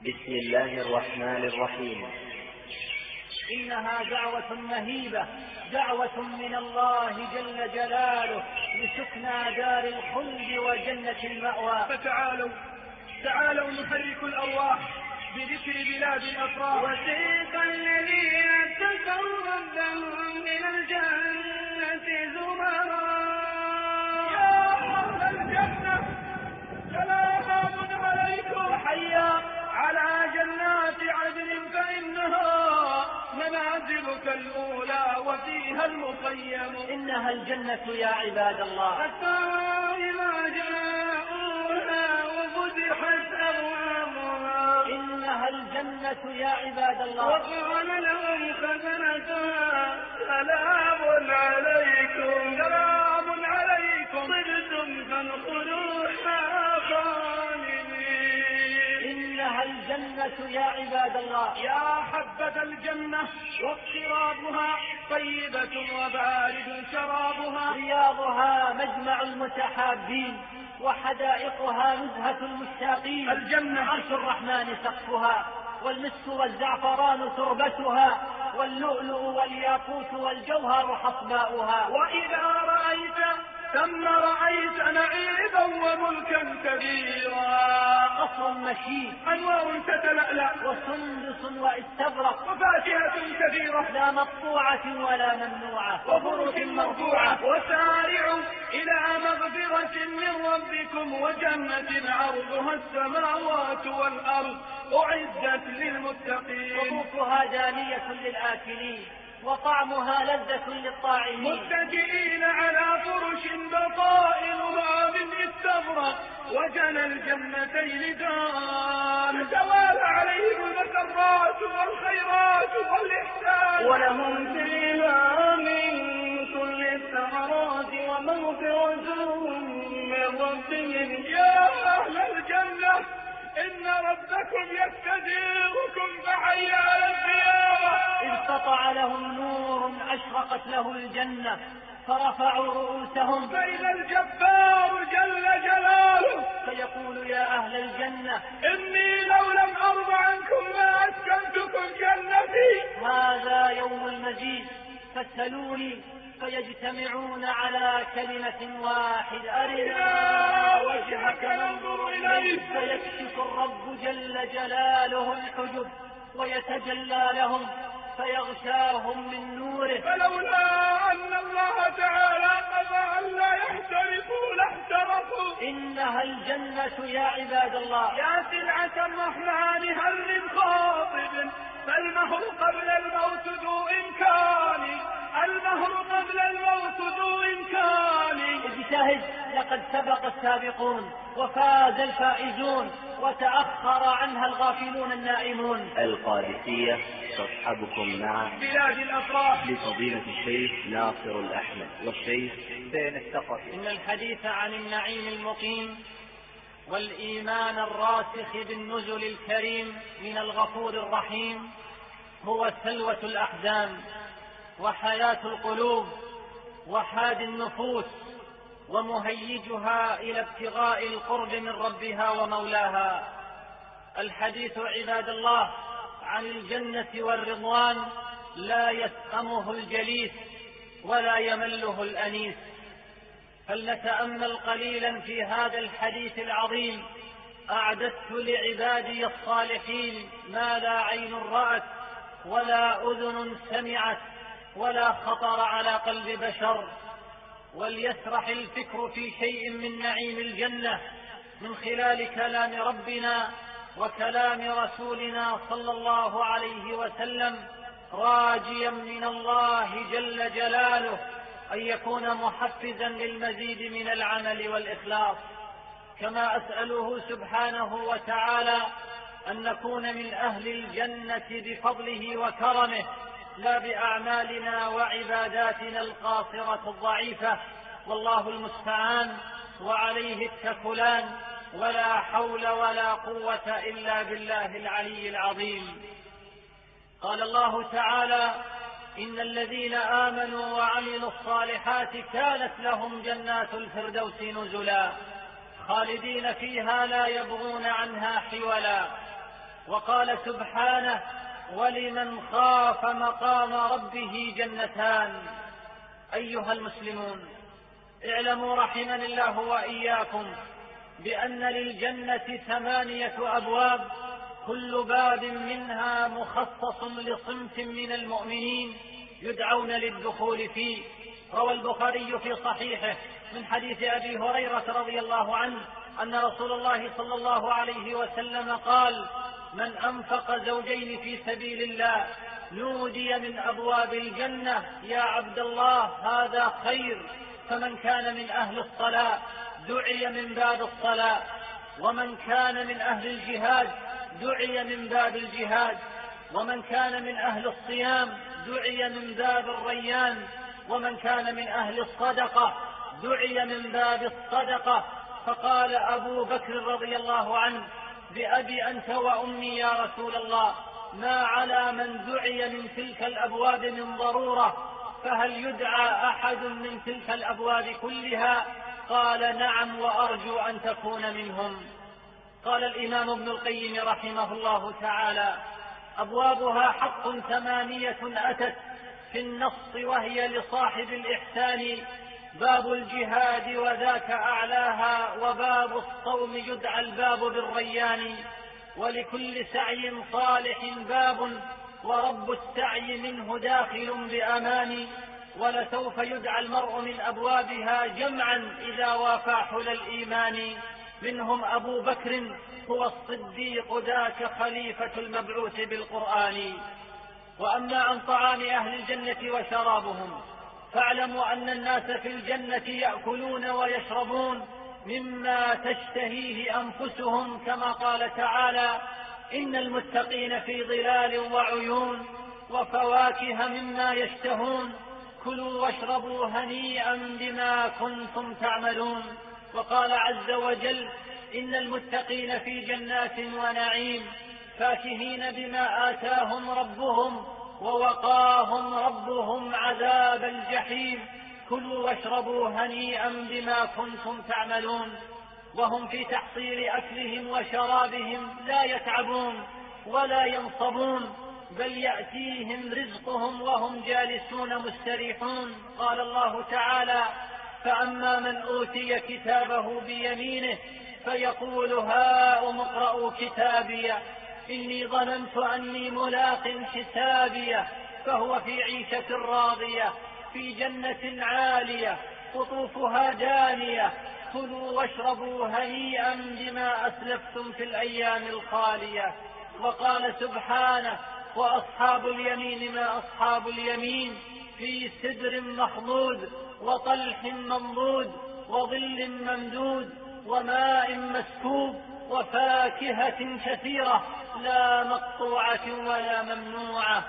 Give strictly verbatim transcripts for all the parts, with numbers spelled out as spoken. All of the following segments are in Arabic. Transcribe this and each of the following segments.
بسم الله الرحمن الرحيم. إنها دعوة مهيبة، دعوة من الله جل جلاله لسكنى دار الخلد وجنة المأوى. فتعالوا تعالوا نحرك الأرواح بذكر بلاد الأفراح. وسيق الذين اتقوا ربهم من الجنة زمرا. يا أهل الجنة سلام عليكم، وحيا على جنات عدن فإنها منازلك الأولى وفيها المخيم. إنها الجنة يا عباد الله، حتى إذا جاءوها وفتحت أبوابها. إنها الجنة يا عباد الله، وقال لهم خزنتها سلام عليكم سلام عليكم طبتم فادخلوها خالدين. إنها الجنة يا عباد الله، يا حبذا الجنة واقترابها طيبة وبارد شرابها. رياضها مجمع المتحابين، وحدائقها نزهة المشتاقين. الجنة عرش الرحمن سقفها، والمسك والزعفران تربتها، واللؤلؤ والياقوت والجوهر حصباؤها. وإذا رأيت ثم رأيت نعيما وملكا كبيرا. قصر مشيد، أنوار تتلألأ، وسندس واستبرق، وفاكهة كثيرة لا مقطوعة ولا ممنوعة، وفرش مرفوعة. وسارعوا إلى مغفرة من ربكم وجنة عرضها السماوات والأرض أعدت للمتقين. قطوفها دانية للآكلين، وطعمها لذة للطاعمين. متكئين على فرش بطائنها من استبرق وجنى الجنتين دان. تتوالى عليهم المسرات والخيرات والإحسان. ولهم فيها من كل الثمرات ومغفرة من ربهم. يا أهل الجنة إن ربكم يستجيركم فحي على الزيارة. إذ سطع لهم نور أشرقت له الجنة، فرفعوا رؤوسهم فإذا الجبار جل جلاله فيقول يا أهل الجنة إني لو لم أرض عنكم ما أسكنتكم جنتي. هذا يوم المزيد، فاسألوني فيجتمعون على كلمة واحدة، أرنا وجهك ننظر إليه. فيكشف الرب جل جلاله الحجب ويتجلى لهم فيغشاهم من نوره. فلولا أن الله تعالى قضى أن لا يحترقوا لاحترقوا. إنها الجنة يا عباد الله، يا سلعة الرحمن هل من خاطب فالمهر قبل الموت ذو إمكان. المهر قبل الموت ذو إمكان. اجتهد لقد سبق السابقون وفاز الفائزون وتأخر عنها الغافلون النائمون. القادسية تصحبكم مع بلاد الأفراح لفضيلة الشيخ ناصر الأحمد والشيخ حسين الثقفي. إن الحديث عن النعيم المقيم والإيمان الراسخ بالنزل الكريم من الغفور الرحيم هو سلوة الأحزان وحياة القلوب وحاد النفوس ومهيجها إلى ابتغاء القرب من ربها ومولاها. الحديث عباد الله عن الجنة والرضوان لا يسأمه الجليس ولا يمله الأنيس. فلنتأمل قليلا في هذا الحديث العظيم. أعددت لعبادي الصالحين ما لا عين رأت ولا أذن سمعت ولا خطر على قلب بشر. وليسرح الفكر في شيء من نعيم الجنة من خلال كلام ربنا وكلام رسولنا صلى الله عليه وسلم، راجيا من الله جل جلاله أن يكون محفزا للمزيد من العمل والإخلاص. كما أسأله سبحانه وتعالى أن نكون من أهل الجنة بفضله وكرمه، لا بأعمالنا وعباداتنا القاصرة الضعيفة. والله المستعان وعليه التكلان، ولا حول ولا قوة إلا بالله العلي العظيم. قال الله تعالى: إن الذين آمنوا وعملوا الصالحات كانت لهم جنات الفردوس نزلا خالدين فيها لا يبغون عنها حولا. وقال سبحانه: ولمن خاف مقام ربه جنتان. أيها المسلمون، اعلموا رحمني الله وإياكم بأن للجنة ثمانية أبواب، كل باب منها مخصص لصنف من المؤمنين يدعون للدخول فيه. روى البخاري في صحيحه من حديث أبي هريرة رضي الله عنه أن رسول الله صلى الله عليه وسلم قال: من أنفق زوجين في سبيل الله نودي من أبواب الجنة: يا عبد الله هذا خير. فمن كان من أهل الصلاة دعي من باب الصلاة، ومن كان من أهل الجهاد دعي من باب الجهاد، ومن كان من أهل الصيام دعي من باب الريان، ومن كان من أهل الصدقة دعي من باب الصدقة. فقال أبو بكر رضي الله عنه: بأبي أنت وأمي يا رسول الله، ما على من دعي من تلك الأبواب من ضرورة، فهل يدعى أحد من تلك الأبواب كلها؟ قال: نعم، وأرجو أن تكون منهم. قال الإمام ابن القيم رحمه الله تعالى: أبوابها حق ثمانية أتت في النص، وهي لصاحب الإحسان باب الجهاد وذاك أعلاها، وباب الصوم يدعى الباب بالريان، ولكل سعي صالح باب، ورب السعي منه داخل بأمان، ولسوف يدعى المرء من أبوابها جمعا إذا وافى حلى الإيمان. منهم أبو بكر هو الصديق ذاك خليفة المبعوث بالقرآن. وأما عن طعام أهل الجنة وشرابهم، فاعلموا أن الناس في الجنة يأكلون ويشربون مما تشتهيه أنفسهم، كما قال تعالى: إن المتقين في ظلال وعيون وفواكه مما يشتهون، كلوا واشربوا هنيئا بما كنتم تعملون. وقال عز وجل: إن المتقين في جنات ونعيم فاكهين بما آتاهم ربهم ووقاهم ربهم عذاب الجحيم، كلوا واشربوا هنيئا بما كنتم تعملون. وهم في تحصيل أكلهم وشرابهم لا يتعبون ولا ينصبون، بل يأتيهم رزقهم وهم جالسون مستريحون. قال الله تعالى: فأما من أوتي كتابه بيمينه فيقول: هاؤم اقرءوا كتابيه إني ظننت أني ملاق حسابيه، فهو في عيشة راضية في جنة عالية قطوفها دانية، كلوا واشربوا هنيئا بما أسلفتم في الأيام الخالية. وقال سبحانه: وأصحاب اليمين ما أصحاب اليمين، في سدر مخضود وطلح منضود وظل ممدود وماء مسكوب وفاكهة كثيرة لا مقطوعة ولا ممنوعة.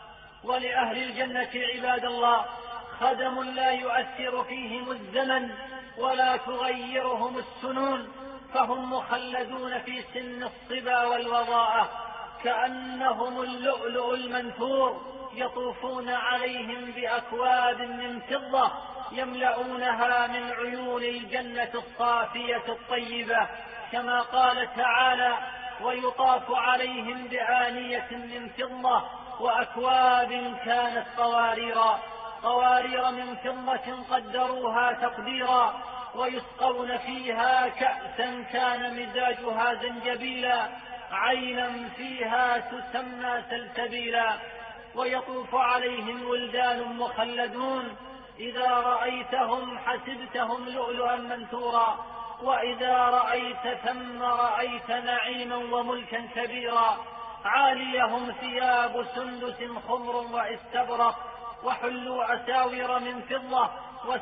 ولأهل الجنة عباد الله خدم لا يؤثر فيهم الزمن ولا تغيرهم السنون، فهم مخلدون في سن الصبا والوضاءة كأنهم اللؤلؤ المنثور، يطوفون عليهم بأكواب من فضة يملؤونها من عيون الجنة الصافية الطيبة، كما قال تعالى: ويطاف عليهم بآنية من فضة وأكواب كانت قواريرا قوارير من فضة قدروها تقديرا، ويسقون فيها كأسا كان مزاجها زنجبيلا، عينا فيها تسمى سلسبيلا. ويطوف عليهم ولدان مخلدون، إذا رأيتهم حسبتهم لؤلؤا منثورا، وإذا رأيت ثم رأيت نعيما وملكا كبيرا، عاليهم ثياب سندس خضر واستبرق، وحلوا أساور من فضة،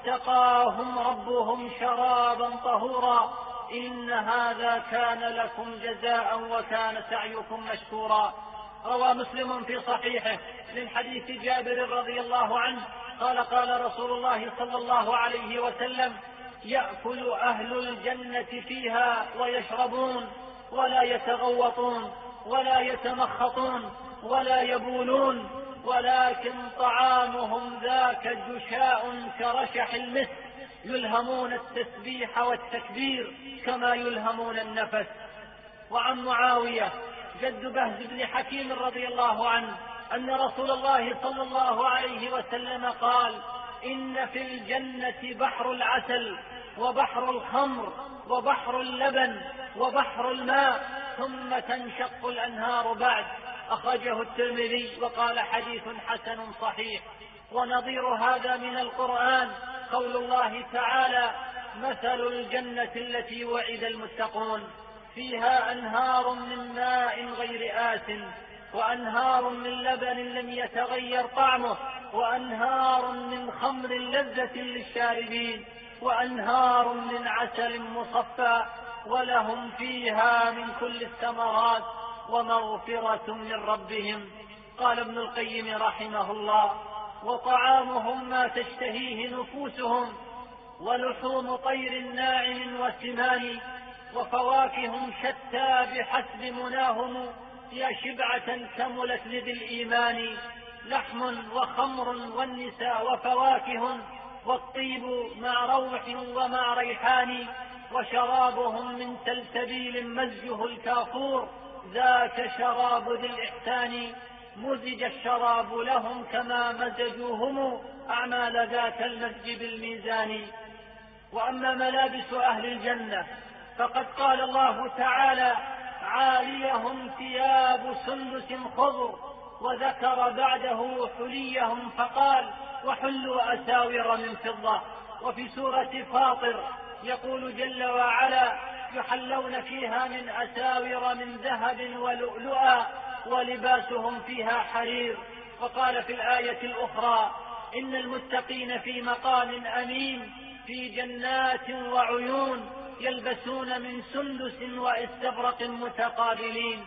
وسقاهم ربهم شرابا طهورا، إن هذا كان لكم جزاء وكان سعيكم مشكورا. روى مسلم في صحيحه من حديث جابر رضي الله عنه قال: قال رسول الله صلى الله عليه وسلم: يأكل أهل الجنة فيها ويشربون ولا يتغوطون ولا يتمخطون ولا يبولون، ولكن طعامهم ذاك جشاء كرشح المسك، يلهمون التسبيح والتكبير كما يلهمون النفس. وعن معاوية جد بهز بن حكيم رضي الله عنه أن رسول الله صلى الله عليه وسلم قال: إن في الجنة بحر العسل وبحر الخمر وبحر اللبن وبحر الماء ثم تنشق الأنهار بعد. أخرجه الترمذي وقال: حديث حسن صحيح. ونظير هذا من القرآن قول الله تعالى: مثل الجنة التي وعد المتقون فيها أنهار من ماء غير آس وأنهار من لبن لم يتغير طعمه وأنهار من خمر لذة للشاربين وأنهار من عسل مصفى ولهم فيها من كل الثمرات ومغفرة من ربهم. قال ابن القيم رحمه الله: وطعامهم ما تشتهيه نفوسهم ولحوم طير ناعم وسمان وفواكه شتى بحسب مناهم يا شبعة كملت لذي الإيمان لحم وخمر والنساء وفواكه والطيب مع روح ومع ريحان وشرابهم من سلسبيل مزجه الكافور ذاك شراب ذي الإحسان مزج الشراب لهم كما مزجوهم أعمال ذاك المزج بالميزان. وأما ملابس أهل الجنة فقد قال الله تعالى: عاليهم ثياب سندس خضر، وذكر بعده حليهم فقال: وحلوا أساور من فضة. وفي سورة فاطر يقول جل وعلا: يحلون فيها من أساور من ذهب ولؤلؤا ولباسهم فيها حرير. وقال في الآية الأخرى: إن المتقين في مقام أمين في جنات وعيون يلبسون من سندس واستبرق متقابلين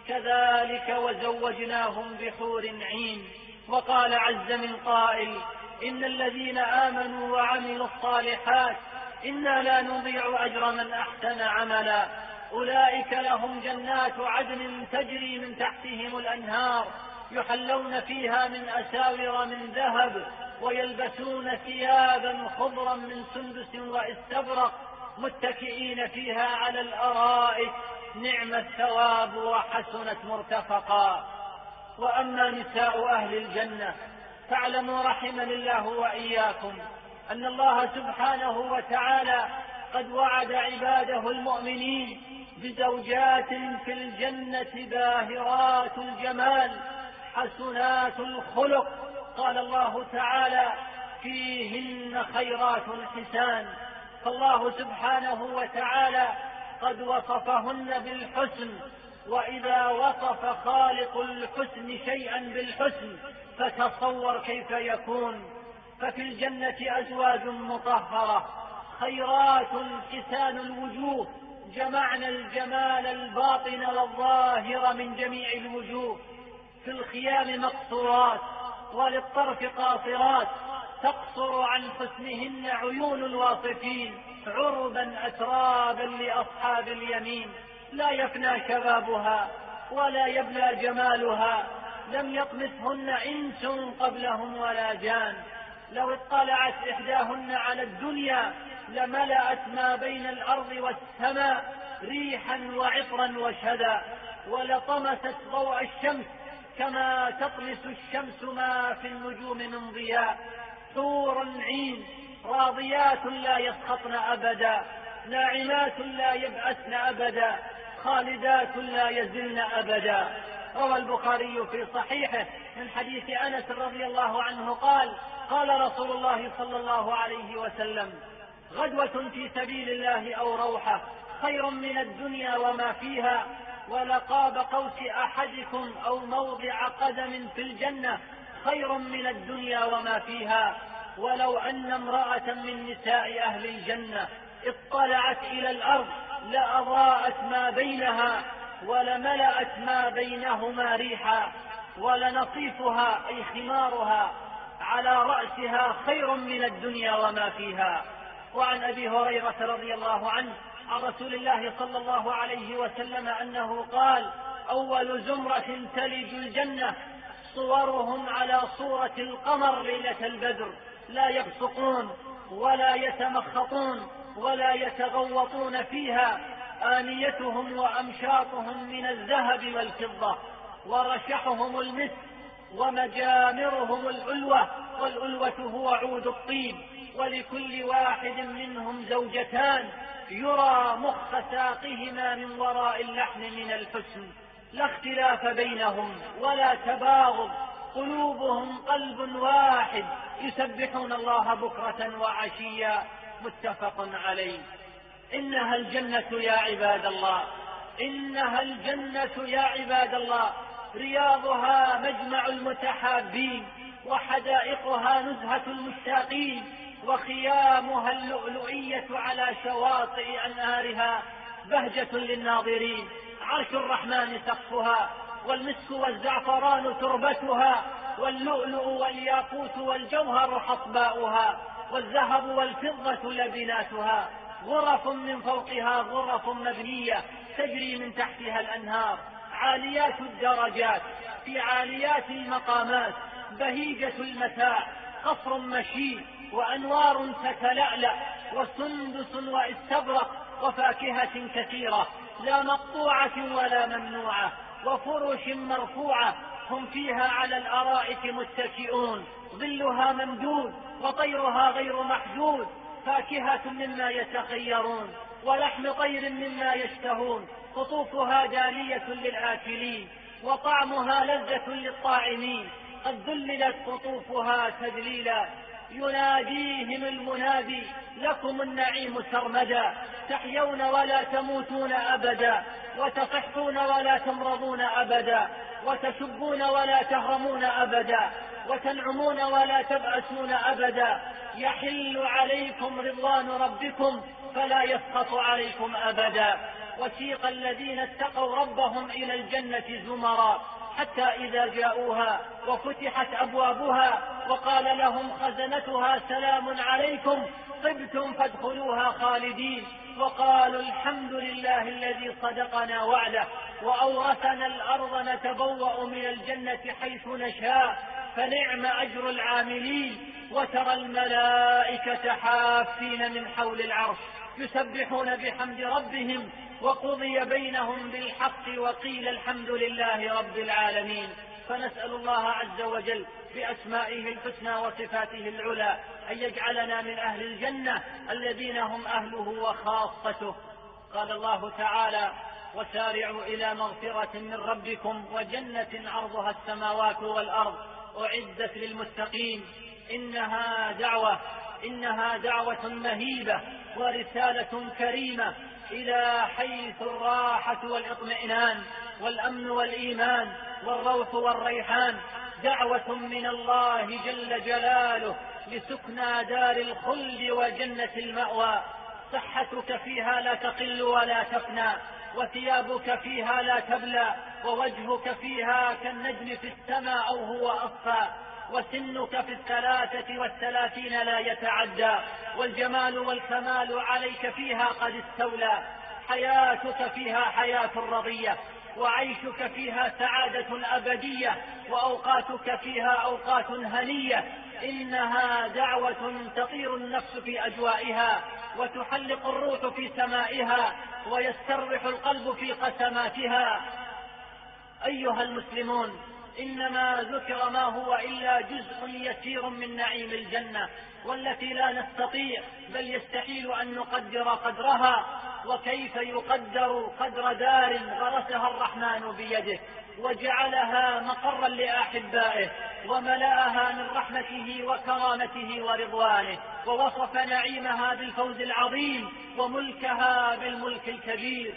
كذلك وزوجناهم بحور عين. وقال عز من قائل: إن الذين آمنوا وعملوا الصالحات إنا لا نضيع أجر من أحسن عملا أولئك لهم جنات عدن تجري من تحتهم الأنهار يحلون فيها من أساور من ذهب ويلبسون ثيابا خضرا من سندس واستبرق متكئين فيها على الأرائك نعم الثواب وحسنت مرتفقا. وأما نساء أهل الجنة فاعلموا رحمني الله وإياكم أن الله سبحانه وتعالى قد وعد عباده المؤمنين بزوجات في الجنة باهرات الجمال حسنات الخلق. قال الله تعالى: فيهن خيرات حسان. فالله سبحانه وتعالى قد وصفهن بالحسن، وإذا وصف خالق الحسن شيئا بالحسن فتصور كيف يكون. ففي الجنة أزواج مطهرة خيرات حسان الوجوه، جمعنا الجمال الباطن والظاهر من جميع الوجوه. في الخيام مقصورات وللطرف قاصرات تقصر عن حسنهن عيون الواصفين عربا أترابا لأصحاب اليمين. لا يفنى شبابها ولا يبلى جمالها، لم يطمثهن إنس قبلهم ولا جان. لو اطلعت إحداهن على الدنيا لملأت ما بين الأرض والسماء ريحا وعطرا وشدا، ولطمست ضوء الشمس كما تطمس الشمس ما في النجوم من ضياء. حور عين راضيات لا يسخطن أبدا، ناعمات لا يبأسن أبدا، خالدات لا يزلن أبدا. روى البخاري في صحيحه من حديث أنس رضي الله عنه قال: قال رسول الله صلى الله عليه وسلم: غدوة في سبيل الله أو روحة خير من الدنيا وما فيها، ولقاب قوس أحدكم أو موضع قدم في الجنة خير من الدنيا وما فيها. ولو أن امرأة من نساء أهل الجنة اطلعت إلى الأرض لأضاءت ما بينها ولملأت ما بينهما ريحا، ولنصيفها أي خمارها على رأسها خير من الدنيا وما فيها. وعن أبي هريرة رضي الله عنه عن رسول الله صلى الله عليه وسلم أنه قال: أول زمرة تلج الجنة صورهم على صورة القمر ليلة البدر، لا يبصقون ولا يتمخطون ولا يتغوطون فيها، آنيتهم وأمشاطهم من الذهب والفضة، ورشحهم المسك، ومجامرهم الألوة، والألوة هو عود الطيب، ولكل واحد منهم زوجتان يرى مخ ساقهما من وراء اللحم من الحسن، لا اختلاف بينهم ولا تباغض، قلوبهم قلب واحد، يسبحون الله بكرة وعشيا. متفق عليه. إنها الجنة يا عباد الله، إنها الجنة يا عباد الله، رياضها مجمع المتحابين، وحدائقها نزهة المشتاقين، وخيامها اللؤلؤية على شواطئ أنهارها بهجة للناظرين، عرش الرحمن سقفها، والمسك والزعفران تربتها، واللؤلؤ والياقوت والجوهر حصباؤها، والذهب والفضة لبناتها، غرف من فوقها غرف مبنية تجري من تحتها الأنهار، عاليات الدرجات في عاليات المقامات، بهيجة المتاع، قصر مشيد، وأنوار تتلألأ، وسندس واستبرق، وفاكهة كثيرة لا مقطوعة ولا ممنوعة، وفرش مرفوعة، هم فيها على الأرائك متكئون، ظلها ممدود، وطيرها غير محدود، فاكهة مما يتخيرون، ولحم طير مما يشتهون، قطوفها دانية للآكلين، وطعمها لذة للطاعمين، قد ذللت قطوفها تذليلا، يناديهم المنادي لكم النعيم سرمدا، تحيون ولا تموتون أبدا، وتصحون ولا تمرضون أبدا، وتشبون ولا تهرمون أبدا، وتنعمون ولا تبأسون أبدا، يحل عليكم رضوان ربكم فلا يسخط عليكم أبدا. وسيق الذين اتقوا ربهم إلى الجنة زمرا حتى إذا جاءوها وفتحت أبوابها وقال لهم خزنتها سلام عليكم طبتم فادخلوها خالدين، وقالوا الحمد لله الذي صدقنا وعده وأورثنا الأرض نتبوأ من الجنة حيث نشاء فنعم أجر العاملين. وترى الملائكة حافين من حول العرش يسبحون بحمد ربهم وقضي بينهم بالحق وقيل الحمد لله رب العالمين. فنسأل الله عز وجل بأسمائه الحسنى وصفاته العلى أن يجعلنا من أهل الجنة الذين هم أهله وخاصته. قال الله تعالى: وسارعوا إلى مغفرة من ربكم وجنة عرضها السماوات والأرض أعدت للمتقين. إنها دعوة إنها دعوة مهيبة ورسالة كريمة إلى حيث الراحة والاطمئنان والأمن والإيمان والروح والريحان، دعوة من الله جل جلاله لسكنى دار الخلد وجنة المأوى. صحتك فيها لا تقل ولا تفنى، وثيابك فيها لا تبلى، ووجهك فيها كالنجم في السماء أو هو أصفى، وسنك في الثلاثة والثلاثين لا يتعدى، والجمال والكمال عليك فيها قد استولى. حياتك فيها حياة رضية، وعيشك فيها سعادة أبدية، وأوقاتك فيها أوقات هنية. إنها دعوة تطير النفس في أجوائها، وتحلق الروح في سمائها، ويسترح القلب في قسماتها. أيها المسلمون، إنما ذكر ما هو إلا جزء يسير من نعيم الجنة، والتي لا نستطيع بل يستحيل أن نقدر قدرها. وكيف يقدر قدر دار غرسها الرحمن بيده وجعلها مقرا لأحبائه وملأها من رحمته وكرامته ورضوانه، ووصف نعيمها بالفوز العظيم وملكها بالملك الكبير.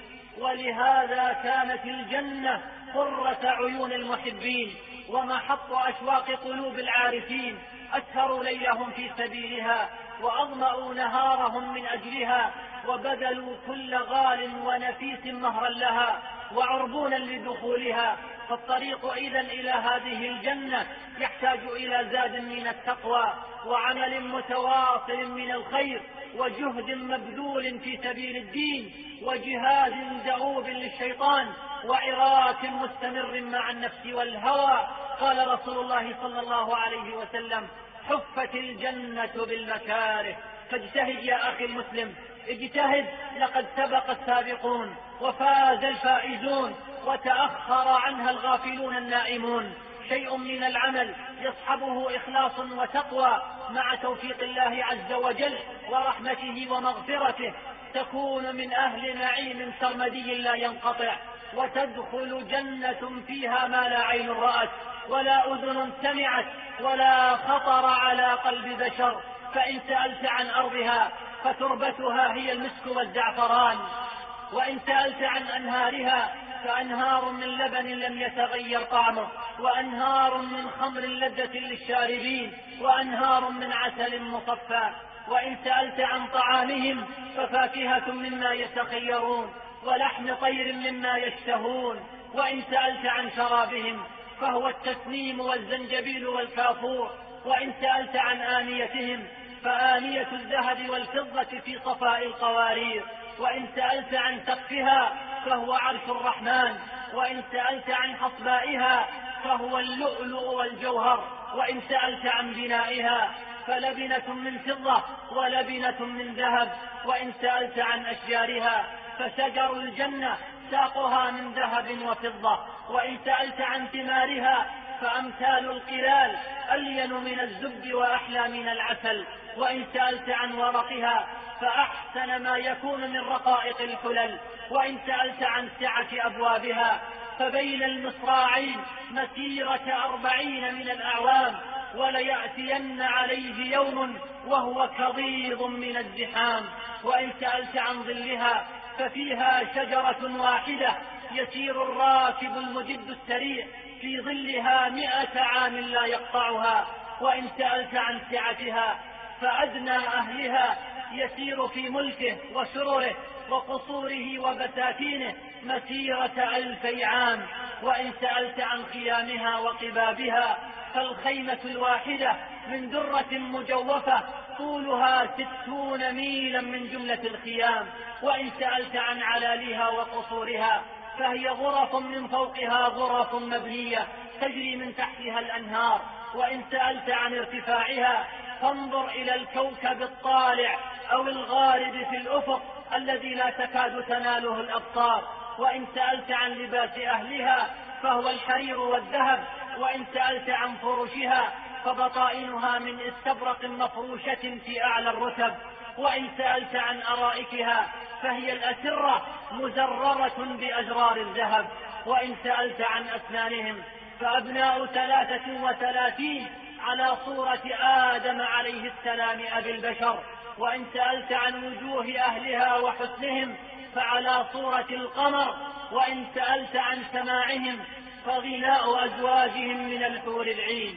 ولهذا كانت الجنة قرة عيون المحبين ومحط أشواق قلوب العارفين، أسهروا ليلهم في سبيلها وأظمأوا نهارهم من أجلها، وبذلوا كل غال ونفيس مهرا لها وعربونا لدخولها. فالطريق إذن إلى هذه الجنة يحتاج إلى زاد من التقوى وعمل متواصل من الخير وجهد مبذول في سبيل الدين وجهاد دؤوب للشيطان وعراك مستمر مع النفس والهوى. قال رسول الله صلى الله عليه وسلم: حفت الجنة بالمكاره فاجتهد يا أخي المسلم، اجتهد، لقد سبق السابقون وفاز الفائزون وتأخر عنها الغافلون النائمون. شيء من العمل يصحبه إخلاص وتقوى مع توفيق الله عز وجل ورحمته ومغفرته، تكون من أهل نعيم سرمدي لا ينقطع، وتدخل جنة فيها ما لا عين رأت ولا أذن سمعت ولا خطر على قلب بشر. فإن سألت عن أرضها فتربتها هي المسك والزعفران، وإن سألت عن أنهارها فأنهار من لبن لم يتغير طعمه، وأنهار من خمر لذة للشاربين، وأنهار من عسل مصفى. وإن سألت عن طعامهم ففاكهة مما يتخيرون، ولحم طير مما يشتهون. وإن سألت عن شرابهم فهو التسنيم والزنجبيل والكافور. وإن سألت عن آنيتهم فآنية الذهب والفضة في صفاء القوارير. وإن سألت عن سقفها فهو عرش الرحمن. وإن سألت عن حصبائها فهو اللؤلؤ والجوهر. وإن سألت عن بنائها فلبنة من فضة ولبنة من ذهب. وإن سألت عن أشجارها فشجر الجنة ساقها من ذهب وفضة. وإن سألت عن ثمارها فأمثال القلال ألين من الزبد وأحلى من العسل. وإن سألت عن ورقها فأحسن ما يكون من رقائق الحلل. وإن سألت عن سعة أبوابها فبين المصراعين مسيرة أربعين من الأعوام، وليأتين عليه يوم وهو كضيض من الزحام. وإن سألت عن ظلها ففيها شجرة واحدة يسير الراكب المجد السريع في ظلها مئة عام لا يقطعها. وإن سألت عن سعتها فأدنى أهلها يسير في ملكه وسرره وقصوره وبساتينه مسيرة ألفي عام. وإن سألت عن خيامها وقبابها فالخيمة الواحدة من درة مجوفة طولها ستون ميلا من جملة الخيام. وإن سألت عن علالها وقصورها فهي غرف من فوقها غرف مبنية تجري من تحتها الأنهار. وإن سألت عن ارتفاعها فانظر إلى الكوكب الطالع أو الغارب في الأفق الذي لا تكاد تناله الأبصار. وإن سألت عن لباس أهلها فهو الحرير والذهب. وإن سألت عن فرشها فبطائنها من استبرق مفروشة في أعلى الرتب. وإن سألت عن أرائكها فهي الأسرة مزررة بأجرار الذهب. وإن سألت عن أسنانهم فأبناء ثلاثة وثلاثين على صورة آدم عليه السلام أبي البشر. وإن سألت عن وجوه أهلها وحسنهم فعلى صورة القمر. وإن سألت عن سماعهم فغناء أزواجهم من الحور العين.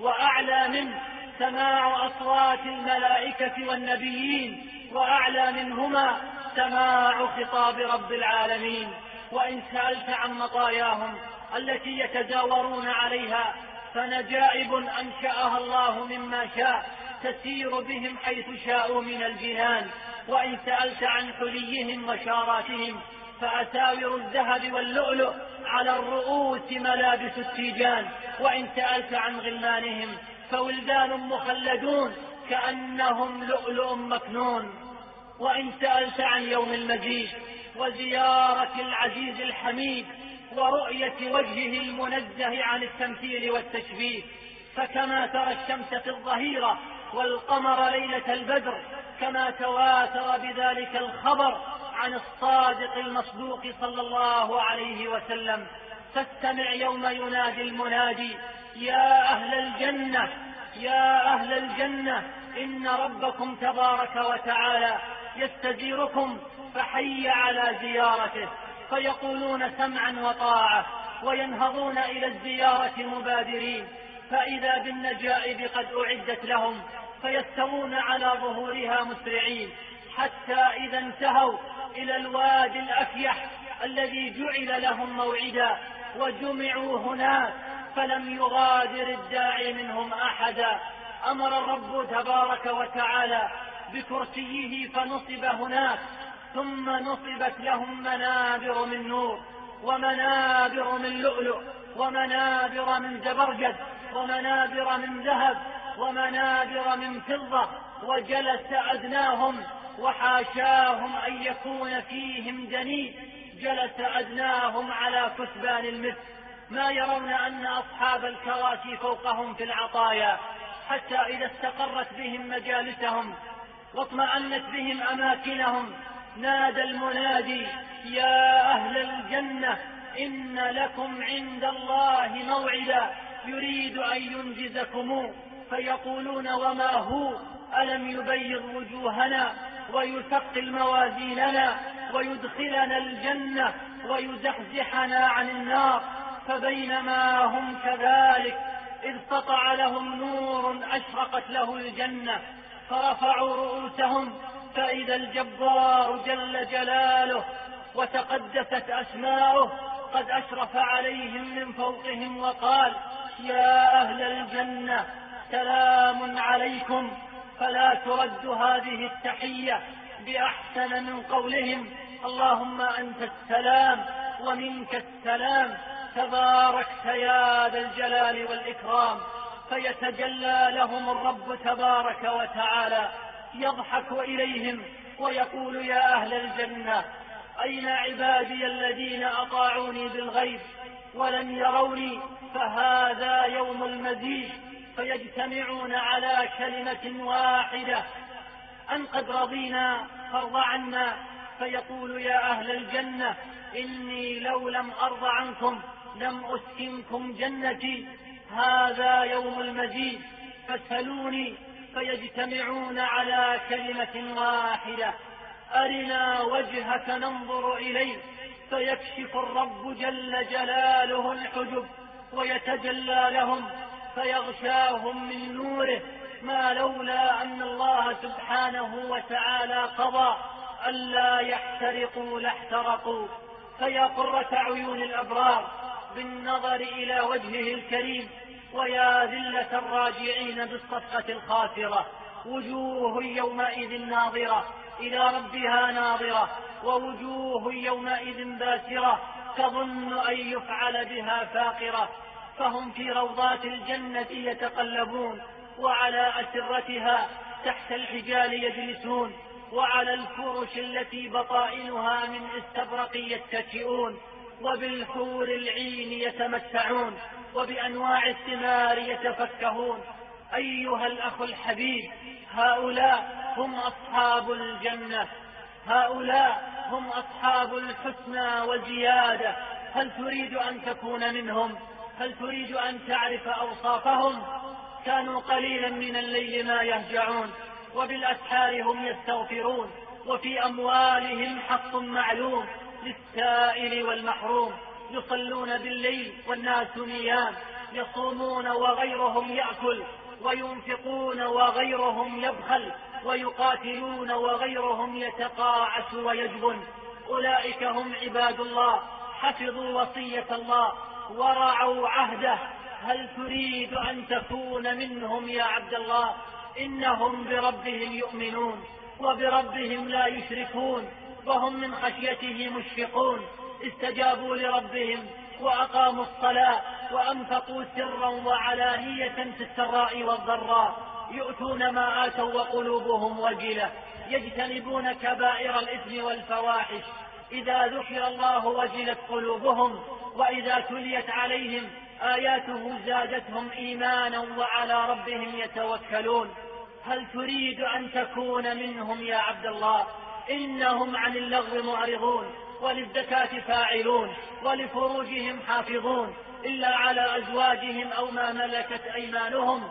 وأعلى منه سماع أصوات الملائكة والنبيين، وأعلى منهما سماع خطاب رب العالمين. وإن سألت عن مطاياهم التي يتزاورون عليها فنجائب أنشأها الله مما شاء تسير بهم حيث شاءوا من الجنان. وإن سألت عن حليهم وشاراتهم فأساور الذهب واللؤلؤ على الرؤوس ملابس التيجان. وإن سألت عن غلمانهم فولدان مخلدون كأنهم لؤلؤ مكنون. وإن سألت عن يوم المجيد وزيارة العزيز الحميد ورؤية وجهه المنزه عن التمثيل والتشبيه، فكما ترى الشمس في الظهيرة والقمر ليلة البدر كما تواتر بذلك الخبر عن الصادق المصدوق صلى الله عليه وسلم. فاستمع يوم ينادي المنادي: يا أهل الجنة يا أهل الجنة إن ربكم تبارك وتعالى يستزيركم فحي على زيارته. فيقولون سمعا وطاعة وينهضون إلى الزيارة مبادرين، فإذا بالنجائب قد أعدت لهم فيستوون على ظهورها مسرعين، حتى إذا انتهوا إلى الوادي الأفيح الذي جعل لهم موعدا وجمعوا هناك فلم يغادر الداعي منهم أحدا، أمر الرب تبارك وتعالى بكرسيه فنصب هناك، ثم نصبت لهم منابر من نور ومنابر من لؤلؤ ومنابر من زبرجد ومنابر من ذهب ومنابر من فضة وجلس أدناهم، وحاشاهم أن يكون فيهم دنيء، جلس أدناهم على كثبان المسك، ما يرون أن أصحاب الكراسي فوقهم في العطايا، حتى إذا استقرت بهم مجالسهم واطمأنت بهم أماكنهم نادى المنادي: يا أهل الجنة إن لكم عند الله موعدا يريد أن ينجزكم. فيقولون: وما هو؟ ألم يبيض وجوهنا ويثقل موازيننا ويدخلنا الجنة ويزحزحنا عن النار. فبينما هم كذلك إذ سطع لهم نور أشرقت له الجنة، فرفعوا رؤوسهم فإذا الجبار جل جلاله وتقدست أسماؤه قد أشرف عليهم من فوقهم وقال: يا أهل الجنة سلام عليكم. فلا ترد هذه التحية بأحسن من قولهم: اللهم أنت السلام ومنك السلام تباركت يا ذا الجلال والإكرام. فيتجلى لهم الرب تبارك وتعالى يضحك إليهم ويقول: يا أهل الجنة أين عبادي الذين أطاعوني بالغيب ولم يروني؟ فهذا يوم المزيد. فيجتمعون على كلمة واحدة: أن قد رضينا فارض عنا. فيقول: يا أهل الجنة إني لو لم أرض عنكم لم أسكنكم جنتي. هذا يوم المزيد، فاسألوني. فيجتمعون على كلمة واحدة: أرنا وجهك ننظر إليه. فيكشف الرب جل جلاله الحجب ويتجلى لهم فيغشاهم من نوره، ما لولا أن الله سبحانه وتعالى قضى ألا يحترقوا لاحترقوا. فيا قرة عيون الأبرار بالنظر إلى وجهه الكريم، ويا ذلة الراجعين بالصفقة الخاسرة. وجوه يومئذ ناظرة إلى ربها ناظرة، ووجوه يومئذ باسرة تظن أن يفعل بها فاقرة. فهم في روضات الجنة يتقلبون، وعلى أسرتها تحت الحجال يجلسون، وعلى الفرش التي بطائنها من استبرق يتكئون، وبالحور العين يتمتعون، وبأنواع الثمار يتفكهون. أيها الأخ الحبيب، هؤلاء هم أصحاب الجنة، هؤلاء هم أصحاب الحسنى وزيادة. هل تريد أن تكون منهم؟ هل تريد أن تعرف أوصافهم؟ كانوا قليلا من الليل ما يهجعون، وبالأسحار هم يستغفرون، وفي أموالهم حق معلوم للسائل والمحروم. يصلون بالليل والناس نيام، يصومون وغيرهم يأكل، وينفقون وغيرهم يبخل، ويقاتلون وغيرهم يتقاعس ويجبن. أولئك هم عباد الله، حفظوا وصية الله ورعوا عهده. هل تريد أن تكون منهم يا عبد الله؟ إنهم بربهم يؤمنون وبربهم لا يشركون، وهم من خشيته مشفقون. استجابوا لربهم وأقاموا الصلاة وأنفقوا سرا وعلانية في السراء والضراء، يؤتون ما آتوا وقلوبهم وجلة، يجتنبون كبائر الإثم والفواحش. إذا ذكر الله وجلت قلوبهم، وإذا تليت عليهم آياته زادتهم إيمانا وعلى ربهم يتوكلون. هل تريد أن تكون منهم يا عبد الله؟ إنهم عن اللغو معرضون، وللزكاة فاعلون، ولفروجهم حافظون، إلا على أزواجهم أو ما ملكت أيمانهم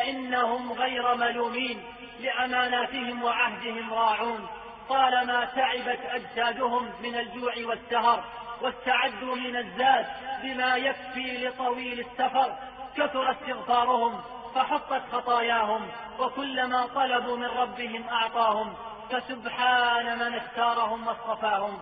فإنهم غير ملومين، لأماناتهم وعهدهم راعون. طالما تعبت أجسادهم من الجوع والسهر، واستعدوا من الزاد بما يكفي لطويل السفر، كثر استغفارهم فحطت خطاياهم، وكلما طلبوا من ربهم أعطاهم، فسبحان من اختارهم واصطفاهم.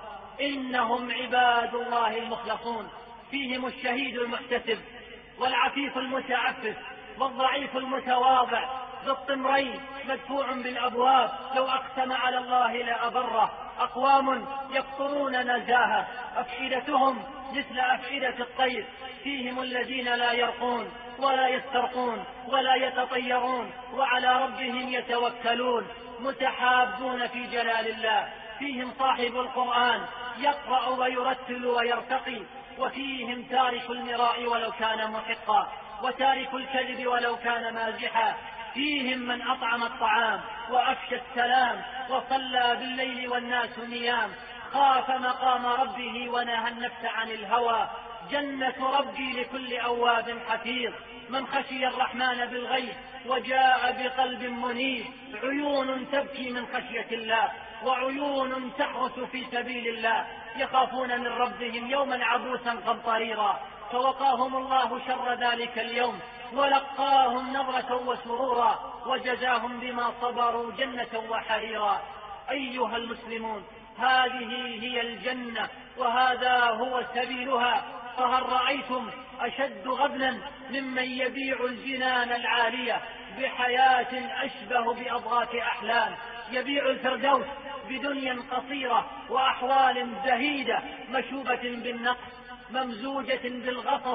إنهم عباد الله المخلصون، فيهم الشهيد المحتسب، والعفيف المتعفف، والضعيف المتواضع، ذو الطمرين مدفوع بالأبواب، لو أقسم على الله لأبره. أقوام يقطرون نزاهة، أفئدتهم مثل أفئدة الطير، فيهم الذين لا يرقون ولا يسترقون ولا يتطيرون وعلى ربهم يتوكلون، متحابون في جلال الله. فيهم صاحب القرآن يقرأ ويرتل ويرتقي، وفيهم تارك المراء ولو كان محقا، وتارك الكذب ولو كان مازحا. فيهم من أطعم الطعام وأفشى السلام وصلى بالليل والناس نيام، خاف مقام ربه ونهى النفس عن الهوى. جنة ربي لكل أواب حفيظ، من خشي الرحمن بالغيب وجاء بقلب منيب. عيون تبكي من خشية الله وعيون تحرس في سبيل الله، يخافون من ربهم يوما عبوسا قمطريرا، فوقاهم الله شر ذلك اليوم ولقاهم نظرة وسرورا، وجزاهم بما صبروا جنة وحريرا. أيها المسلمون، هذه هي الجنة وهذا هو سبيلها، فهل رأيتم أشد غبنا ممن يبيع الجنان العالية بحياة أشبه بأضغاث أحلام، يبيع الفردوس بدنيا قصيرة وأحوال زهيدة مشوبة بالنقص ممزوجة بالغطس.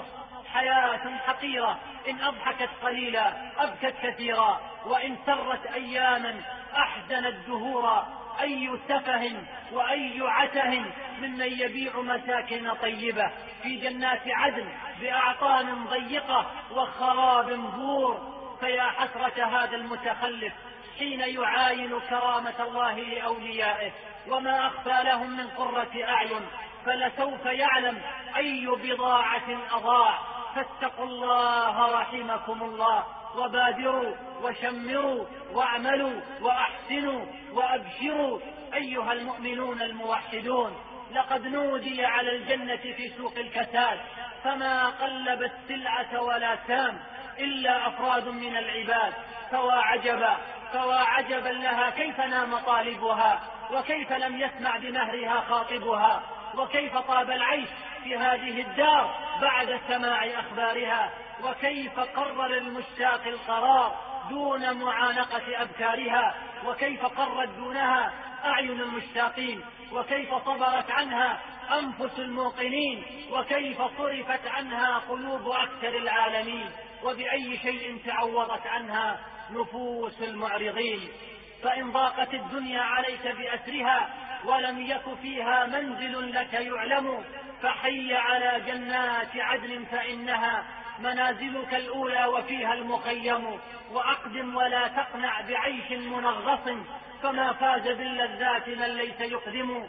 حياة حقيرة إن أضحكت قليلا أبكت كثيرا، وإن سرت أياما أحزنت دهورا. أي سفه وأي عته ممن يبيع مساكن طيبة في جنات عدن بأعطان ضيقة وخراب بور. فيا حسرة هذا المتخلف حين يعاين كرامة الله لأوليائه وما أخفى لهم من قرة أعين، فلسوف يعلم أي بضاعة أضاع. فاتقوا الله رحمكم الله، وبادروا وشمروا واعملوا وأحسنوا وأبشروا أيها المؤمنون الموحدون. لقد نودي على الجنة في سوق الكساد، فما قلب السلعة ولا سام إلا أفراد من العباد. فوا عجبا فوا عجبا لها كيف نام طالبها، وكيف لم يسمع بمهرها خاطبها، وكيف طاب العيش في هذه الدار بعد سماع أخبارها، وكيف قرر المشتاق القرار دون معانقة أبكارها، وكيف قرت دونها أعين المشتاقين، وكيف صبرت عنها أنفس الموقنين، وكيف صرفت عنها قلوب أكثر العالمين، وبأي شيء تعوضت عنها نفوس المعرضين. فإن ضاقت الدنيا عليك بأسرها ولم يك فيها منزل لك يعلم، فحي على جنات عدن فإنها منازلك الأولى وفيها المخيم. وأقدم ولا تقنع بعيش منغص، فما فاز باللذات من ليس يقدم.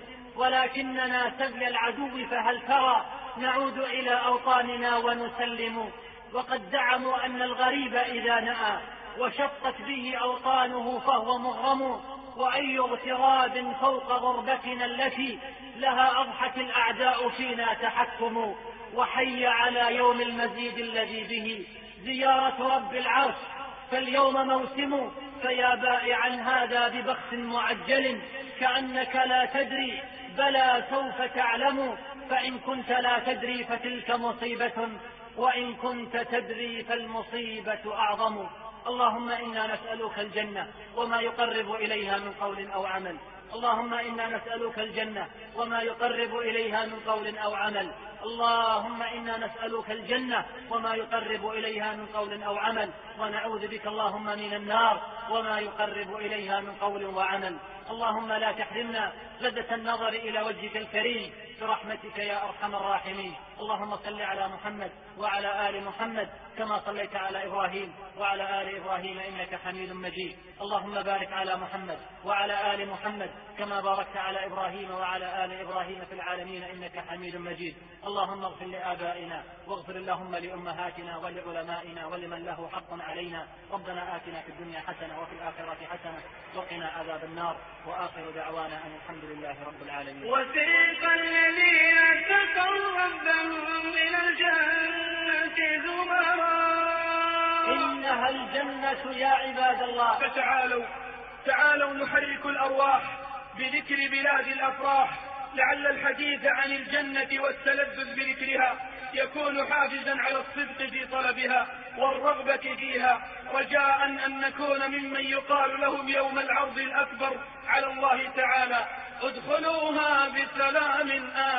ولكننا سبل العدو فهل ترى نعود إلى أوطاننا ونسلم. وقد زعموا أن الغريب إذا نأى وشقت به أوطانه فهو مغرم، وأي اغتراب فوق غربتنا التي لها أضحت الأعداء فينا تحكم. وحي على يوم المزيد الذي به زيارة رب العرش، فاليوم موسم. فيا بائعا هذا ببخس معجل، كأنك لا تدري بلى سوف تعلم. فإن كنت لا تدري فتلك مصيبة، وإن كنت تدري فالمصيبة أعظم. اللهم إنا نسألك الجنة وما يقرب إليها من قول أو عمل. اللهم إنا نسألك الجنة وما يقرب إليها من قول أو عمل. اللهم إنا نسألك الجنة وما يقرب إليها من قول أو عمل، ونعوذ بك اللهم من النار وما يقرب إليها من قول وعمل. اللهم لا تحرمنا لذة النظر إلى وجهك الكريم برحمتك يا أرحم الراحمين. اللهم صل على محمد وعلى آل محمد كما صليت على إبراهيم وعلى آل إبراهيم إنك حميد مجيد. اللهم بارك على محمد وعلى آل محمد كما باركت على إبراهيم وعلى آل إبراهيم في العالمين إنك حميد مجيد. اللهم اغفر لآبائنا واغفر اللهم لأمهاتنا ولعلمائنا ولمن له حق علينا. ربنا آتنا في الدنيا حسنة وفي الآخرة حسنة وقنا عذاب النار. وآخر دعوانا أن الحمد لله رب العالمين. وسيق الذين اتقوا ربهم إلى الجنة زمرا. إنها الجنة يا عباد الله. فتعالوا تعالوا نحرك الأرواح بذكر بلاد الأفراح، لعل الحديث عن الجنة والتلذذ بذكرها يكون حافزا على الصدق في طلبها والرغبة فيها، رجاء أن نكون ممن يقال لهم يوم العرض الأكبر على الله تعالى: ادخلوها بسلام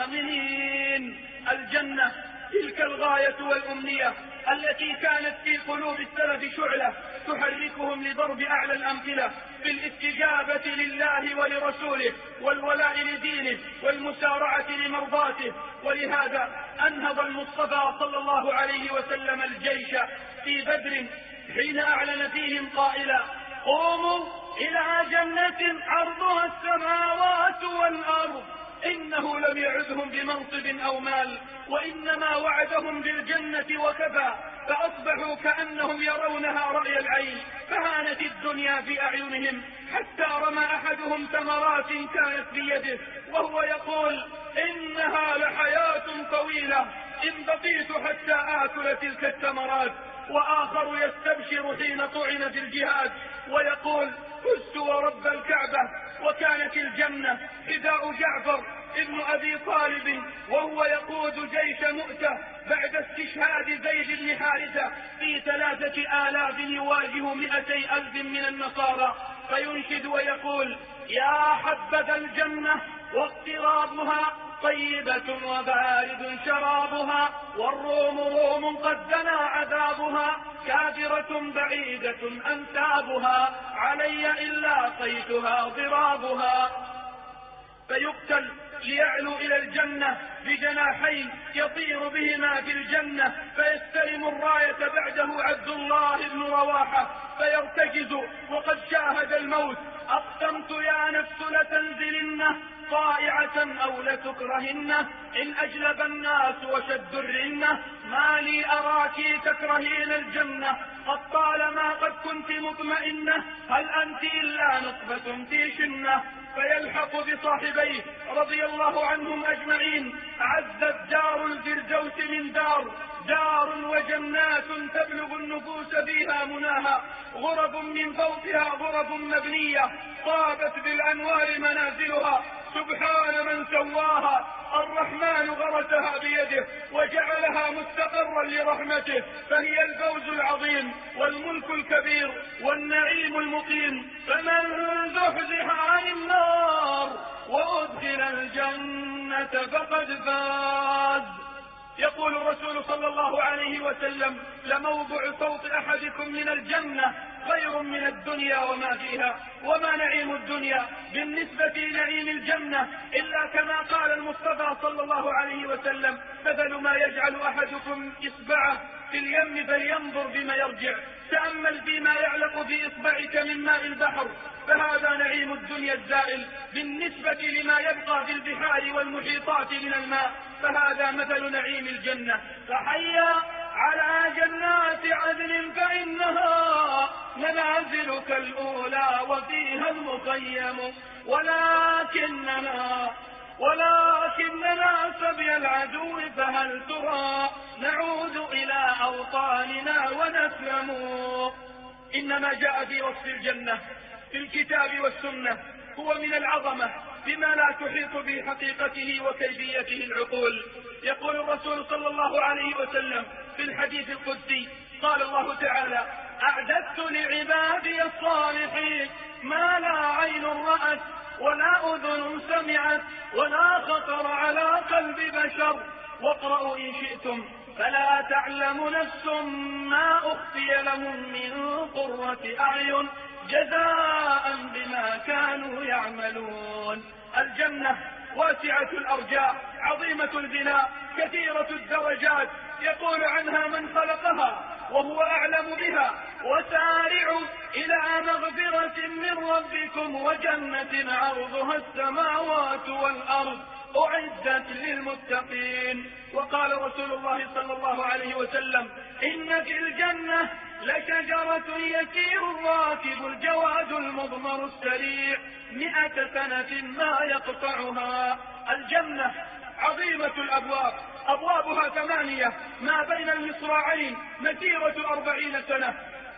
آمنين. الجنة تلك الغاية والأمنية التي كانت في قلوب السلف شعلة تحركهم لضرب أعلى الأمثلة في الاستجابة لله ولرسوله والولاء لدينه والمسارعة لمرضاته. ولهذا أنهض المصطفى صلى الله عليه وسلم الجيش في بدر حين أعلن فيهم قائلا: قوموا إلى جنة عرضها السماوات والأرض. إنه لم يعدهم بمنصب أو مال، وإنما وعدهم بالجنة وكفى، فأصبحوا كأنهم يرونها رأي العين، فهانت الدنيا في أعينهم، حتى رمى أحدهم ثمرات كانت بيده وهو يقول: إنها لحياة طويلة إن بقيت حتى آكل تلك الثمرات. وآخر يستبشر حين طعن في الجهاد ويقول: فزت ورب الكعبة. وكانت الجنة فداء جعفر ابن أبي طالب وهو يقود جيش مؤتة بعد استشهاد زيد بن حارثة في ثلاثة آلاف يواجه مئتي ألف من النصارى، فينشد ويقول: يا حبذا الجنة واقترابها طيبة وبارد شرابها، والروم روم قد دنا عذابها، كافرة بعيدة أنسابها، علي إلا قيتها ضرابها. فيقتل ليعلو إلى الجنة بجناحين يطير بهما في الجنة، فيستلم الراية بعده عبد الله بن رواحة فيرتكز وقد شاهد الموت: أقسمت يا نفس لتنزلن طائعة أو لتكرهن، إن أجلب الناس وشد الرنة، ما لي أراك تكرهين الجنة، قد طالما قد كنت مطمئنة، هل أنت إلا نطفة في شنة. فيلحق بصاحبيه رضي الله عنهم أجمعين: عزت دار الفردوس من دار، دار وجنات تبلغ النفوس فيها مناها، غرب من فوقها غرب مبنية، طابت بالأنوار منازلها، سبحان من سواها، الرحمن غرسها بيده وجعلها مستقرا لرحمته، فهي الفوز العظيم والملك الكبير والنعيم المقيم. فمن زحزح عن النار وأدخل الجنة فقد فاز. يقول الرسول صلى الله عليه وسلم: لموضع صوت أحدكم من الجنة خير من الدنيا وما فيها. وما نعيم الدنيا بالنسبة لنعيم الجنة إلا كما قال المصطفى صلى الله عليه وسلم: مثل ما يجعل أحدكم إصبعه في اليم فلينظر بما يرجع، تأمل فيما يعلق في إصبعك من ماء البحر، فهذا نعيم الدنيا الزائل بالنسبة لما يبقى في البحار والمحيطات من الماء، فهذا مثل نعيم الجنة. فحيا على جنات عدن فإنها منازلك الأولى وفيها المخيم، ولكننا ولكننا سبي العدو فهل ترى نعود إلى أوطاننا ونسلم. إنما جاء في وصف الجنة في الكتاب والسنة هو من العظمة بما لا تحيط بحقيقته وكيفيته العقول. يقول الرسول صلى الله عليه وسلم في الحديث القدسي: قال الله تعالى: أعددت لعبادي الصالحين ما لا عين رأت ولا أذن سمعت ولا خطر على قلب بشر. واقرأوا إن شئتم: فلا تعلم نفس ما أخفي لهم من قرة أعين جزاء بما كانوا يعملون. الجنة واسعة الأرجاء، عظيمة البناء، كثيرة الدرجات، يقول عنها من خلقها وهو أعلم بها: وسارعوا إلى مغفرة من ربكم وجنة عرضها السماوات والأرض أعدت للمتقين. وقال رسول الله صلى الله عليه وسلم: إن في الجنة لشجرة يسير الراكب الجواد المضمر السريع مئة سنة ما يقطعها. الجنة عظيمة الأبواب، أبوابها ثمانية، ما بين المصراعين مسيرة أربعين سنة.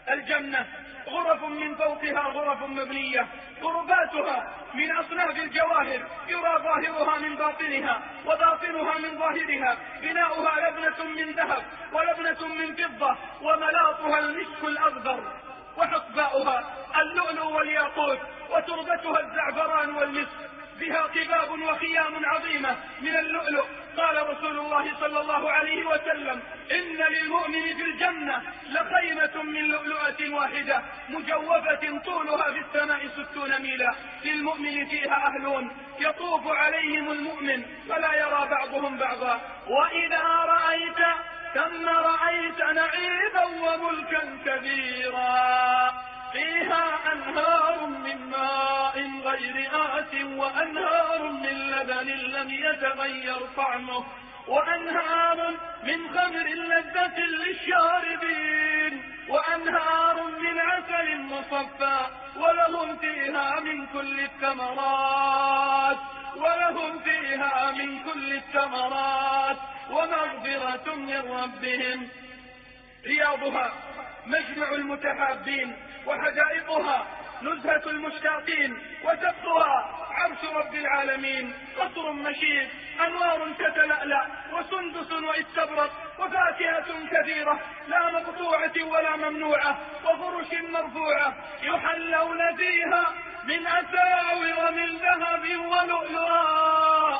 الجنة غرف من فوقها غرف مبنية، غرباتها من أصناف الجواهر يرى ظاهرها من باطنها وباطنها من ظاهرها، بناؤها لبنة من ذهب ولبنة من فضة، وملاطها المسك الأخضر، وحصباؤها اللؤلؤ والياقوت، وتربتها الزعفران والمسك، بها قباب وخيام عظيمة من اللؤلؤ. قال رسول الله صلى الله عليه وسلم: إن للمؤمن في الجنة لخيمة من لؤلؤة واحدة مجوفة طولها في السماء ستون ميلا، للمؤمن فيها أهلون يطوف عليهم المؤمن فلا يرى بعضهم بعضا. وإذا رأيت ثم رأيت نعيما وملكا كبيرا، فيها أنهار من ماء غير آس، وأنهار من لبن لم يتغير طعمه، وأنهار من خمر لذة للشاربين، وأنهار من عسل مصفى، ولهم فيها من كل الثمرات ولهم فيها من كل الثمرات ومغفرة من ربهم. رياضها مجمع المتحابين، وحدائقها نزهة المشتاقين، وسقفها عرش رب العالمين. قصر مشيد، أنوار تتلألأ، وسندس واستبرق، وفاكهة كثيرة لا مقطوعة ولا ممنوعة، وفرش مرفوعة يحلون فيها من أساور من ذهب ولؤلؤا،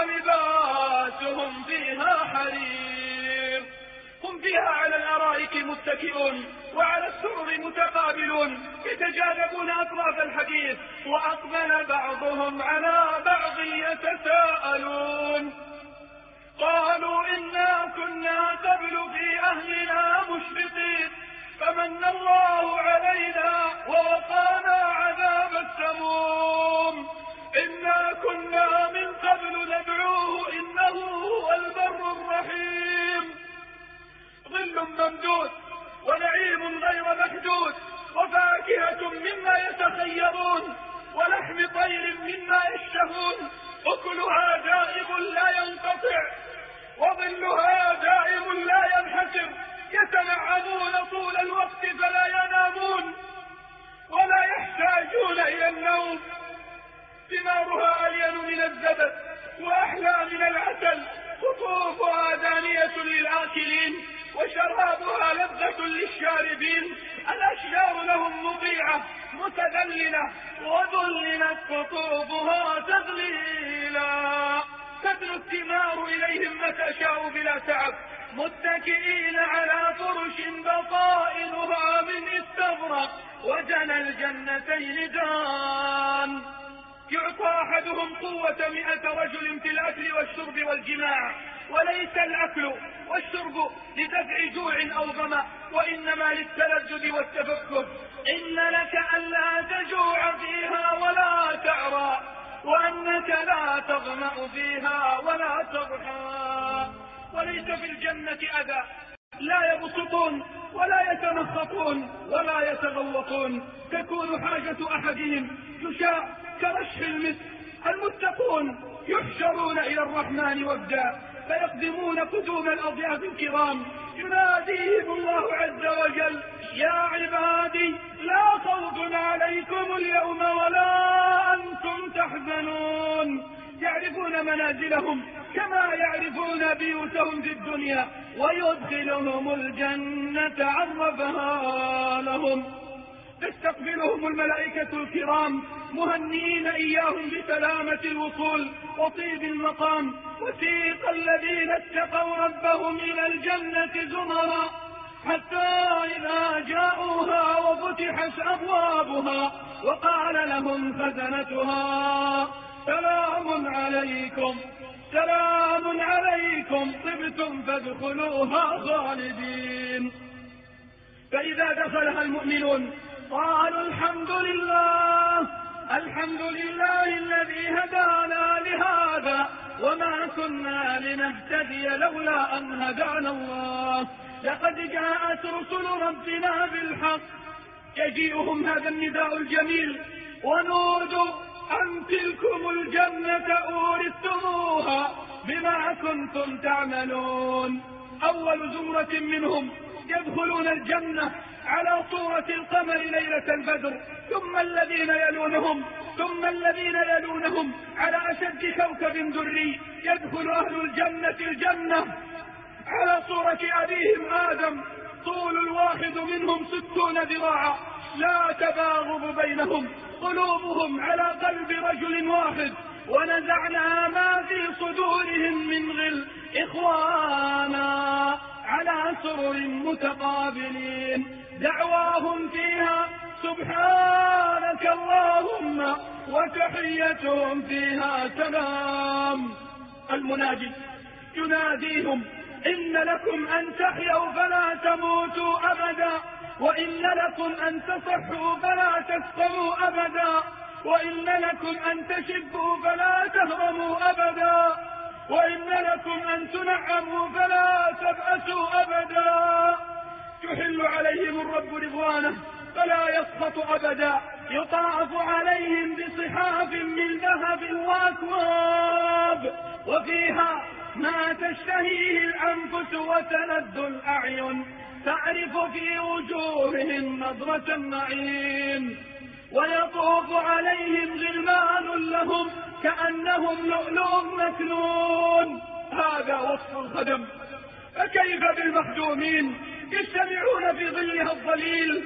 ولباسهم فيها حرير. هم فيها على الأرائك متكئون، وعلى السرر متقابلون، يتجاذبون أطراف الحديث، وأقبل بعضهم على بعض يتساءلون. قالوا: إنا كنا قبل في أهلنا مشفقين، فمن الله علينا ووقانا عذاب السموم، إنا كنا من قبل ندعوه إنه هو البر الرحيم. ظل ممدود، ونعيم غير محدود، وفاكهة مما يتخيرون، ولحم طير مما يشتهون، أكلها دائم لا ينقطع، وظلها دائم لا ينحسر، يتنعمون طول الوقت فلا ينامون ولا يحتاجون إلى النوم. ثمارها ألين من الزبد وأحلى من العسل، قطوفها دانية للآكلين، وشرابها لذة للشاربين. الأشجار لهم مطيعة متذللة، وذللت قطوفها تذليلا، تدنو الثمار إليهم متى شاءوا بلا تعب، متكئين على فرش بطائنها من استبرق، وجنى الجنتين دان. يعطى أحدهم قوة مئة رجل في الأكل والشرب والجماع، وليس الأكل والشرب لدفع جوع أو ظمأ، وإنما للتلذذ والتفكر. إن لك ألا تجوع فيها ولا تعرى، وأنك لا تظمأ فيها ولا تضحى. وليس في الجنة أذى، لا يبسطون ولا يتنخطون ولا يتغوطون، تكون حاجة أحدهم يشاء كرشح المسك. المتقون يحشرون إلى الرحمن وفدا، فيقدمون قدوم الأضياف الكرام، يناديهم الله عز وجل: يا عبادي لا خوف عليكم اليوم ولا أنتم تحزنون. يعرفون منازلهم كما يعرفون بيوتهم في الدنيا، ويدخلهم الجنة عرفها لهم. تستقبلهم الملائكة الكرام مهنئين إياهم بسلامة الوصول وطيب المقام. وسيق الذين اتقوا ربهم إلى الجنة زمرا، حتى إذا جاءوها وفتحت أبوابها وقال لهم خزنتها: سلام عليكم سلام عليكم طبتم فادخلوها خالدين. فإذا دخلها المؤمنون قالوا: الحمد لله الحمد لله الذي هدانا لهذا، وما كنا لنهتدي لولا أن هدانا الله، لقد جاءت رسل ربنا بالحق. يجيئهم هذا النداء الجميل، ونودوا أن تلكم الجنة أورثتموها بما كنتم تعملون. أول زمرة منهم يدخلون الجنة على صورة القمر ليلة البدر، ثم الذين يلونهم ثم الذين يلونهم على أشد كوكب دري. يدخل أهل الجنة الجنة على صورة أبيهم آدم، طول الواحد منهم ستون ذراعا، لا تباغض بينهم، قلوبهم على قلب رجل واحد، ونزعنا ما في صدورهم من غل، إخوانا على سرر متقابلين، دعواهم فيها سبحانك اللهم وتحيتهم فيها سلام. المنادي يناديهم إن لكم أن تحيوا فلا تموتوا أبدا، وإن لكم أن تصحوا فلا تسقموا أبدا، وإن لكم أن تشبوا فلا تهرموا أبدا، وإن لكم أن تنعموا فلا تبأسوا أبدا. يحل عليهم الرب رضوانه فلا يسخط أبدا، يطاف عليهم بصحاف من ذهب وأكواب، وفيها ما تشتهيه الأنفس وتلذ الأعين، تعرف في وجوههم نضرة النعيم، ويطوف عليهم غلمان لهم كأنهم لؤلؤ مكنون. هذا وصف الخدم، فكيف بالمخدومين؟ يجتمعون في ظلها الظليل،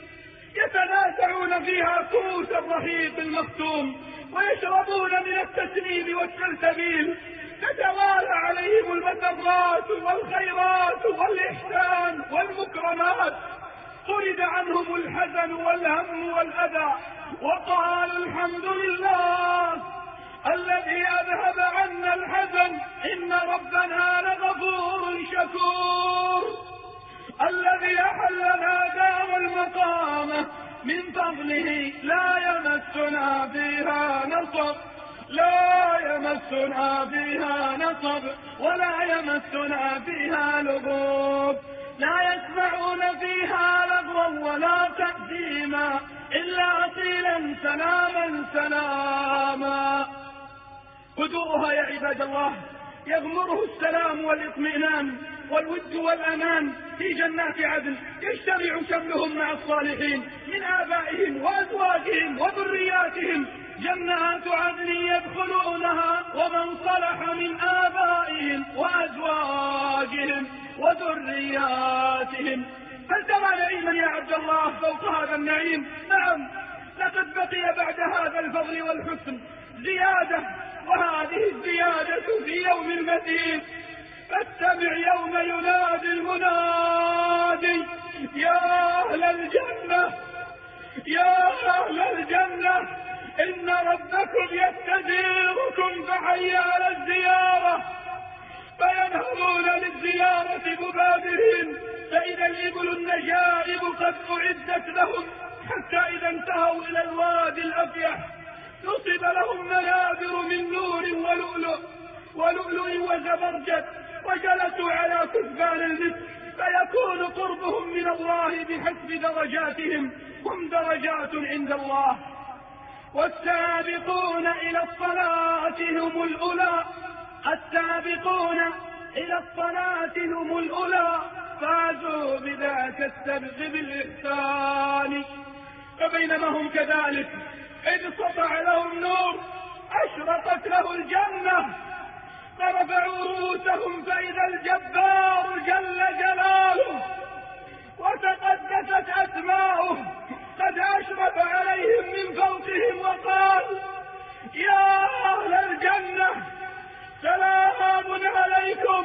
يتنازعون فيها كؤوس الرحيق المختوم، ويشربون من التسنيم والسلسبيل، تتوالى عليهم المسرات والخيرات والإحسان والمكرمات، طرد عنهم الحزن والهم والأذى، وقال الحمد لله الذي أذهب عنا الحزن إن ربنا لغفور شكور، الذي أحلنا دار المقامة من فضله لا يمسنا فيها نصب، لا يمسنا فيها نصب ولا يمسنا فيها لغوب، لا يسمعون فيها لغوا ولا تأثيما إلا قيلا سلاما سلاما. هدوءها يا عباد الله يغمره السلام والاطمئنان والود والأمان في جنات عدن، يجتمع شملهم مع الصالحين من آبائهم وأزواجهم وذرياتهم، جنات عدن يدخلونها ومن صلح من آبائهم وأزواجهم وذرياتهم. هل ترى نعيما يا عبد الله فوق هذا النعيم؟ نعم، لقد بقي بعد هذا الفضل والحسن زيادة، وهذه الزيادة في يوم المزيد. فاستمع يوم ينادي المنادي يا أهل الجنة يا أهل الجنة إن ربكم يستزيركم فحي على الزيارة، فينهضون للزيارة مبادرين، فإذا الإبل النجائب قد أعدت لهم، حتى إذا انتهوا إلى الوادي الأفيح نصب لهم منابر من نور ولؤلؤ ولؤلؤ وزبرجد، وجلسوا على كثبان المسك، فيكون قربهم من الله بحسب درجاتهم، هم درجات عند الله. والسابقون إلى الصلاة هم الأولى، السابقون إلى الصلاة هم الأولى، فازوا بذاك السبق بالإحسان. فبينما هم كذلك إذ سطع لهم نور أشرقت له الجنة، فرفعوا رؤوسهم فإذا الجبار جل جلاله وتقدست أسماؤه قد أشرف عليهم من فوقهم وقال يا أهل الجنة سلام عليكم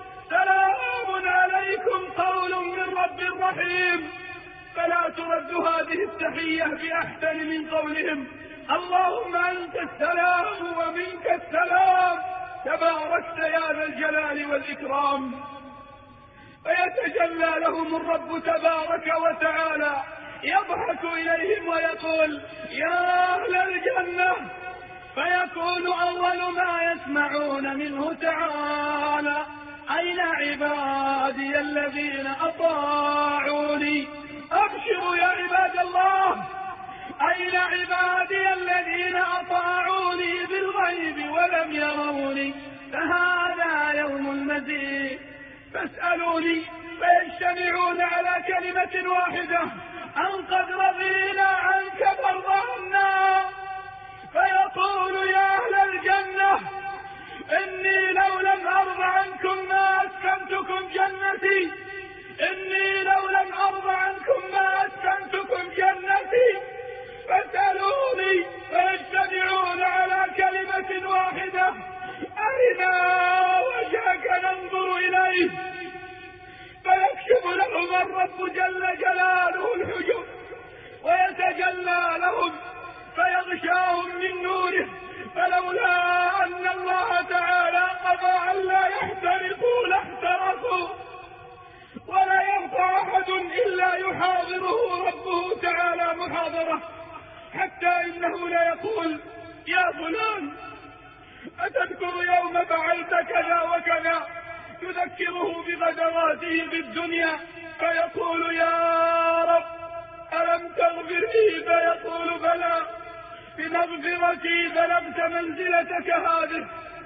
سلام عليكم قول من رب رحيم. فلا ترد هذه التحية بأحسن من قولهم اللهم أنت السلام ومنك السلام تباركت يا ذا الجلال والإكرام. فيتجلى لهم الرب تبارك وتعالى يضحك إليهم ويقول يا أهل الجنة، فيكون أول ما يسمعون منه تعالى أين عبادي الذين أطاعوني. أبشروا يا عباد الله، أين عبادي الذين أطاعوني بالغيب ولم يروني، فهذا يوم المزيد. فاسألوني فيجتمعون كلمة واحدة أن قد رضينا عنك فارضنا، فيقول يا أهل الجنة إني لو لم أرض عنكم ما أسكنتكم جنتي، إني لو لم أرض عنكم ما أسكنتكم جنتي، فاسألوني فيجتمعون على كلمة واحدة أرنا وجهك ننظر إليه، فيكشف لهم الرب جل جلاله الحجب ويتجلى لهم فيغشاهم من نوره، فلولا أن الله تعالى قضى أن لا يحترقوا لاحترقوا، ولا يبقى أحد إلا يحاضره ربه تعالى محاضرة، حتى إنه لا يقول يا فلان أتذكر يوم فعلت كذا وكذا، تذكره بغدراته بالدنيا، فيقول يا رب ألم تغفر لي؟ فيقول بلى، بمغفرتي بلغت منزلتك هذه.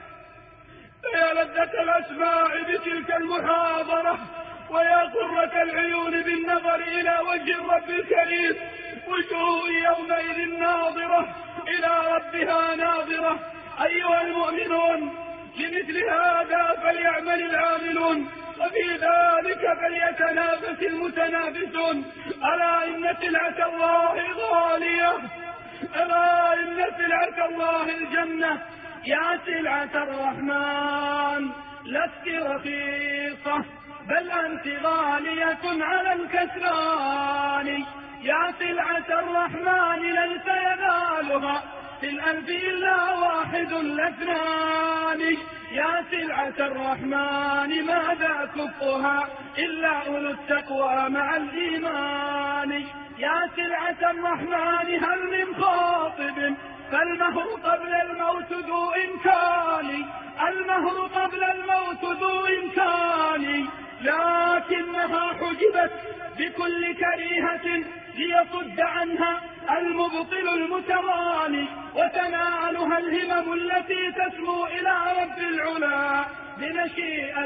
فيا لذة الأسماع بتلك المحاضرة، ويا قرة العيون بالنظر إلى وجه الرب الكريم، وجوه يومئذ ناظرة إلى ربها ناظرة. أيها المؤمنون، لمثل هذا فليعمل العاملون، وفي ذلك فليتنافس المتنافسون. ألا إن سلعة الله غالية، ألا إن سلعة الله الجنة، يا سلعة الرحمن لست رخيصة بل أنت غالية على الكسران، يا سلعة الرحمن ليس ينالها في الألف إلا واحد الاثنان، يا سلعة الرحمن ماذا كفها إلا أولو التقوى مع الإيمان، يا سلعة الرحمن هل من خاطب فالمهر قبل الموت ذو إمكان، المهر قبل الموت ذو إمكان، لكنها حجبت بكل كريهة ليصد عنها المبطل المتوالي، وتنالها الهمم التي تسمو إلى رب العلا بمشيئة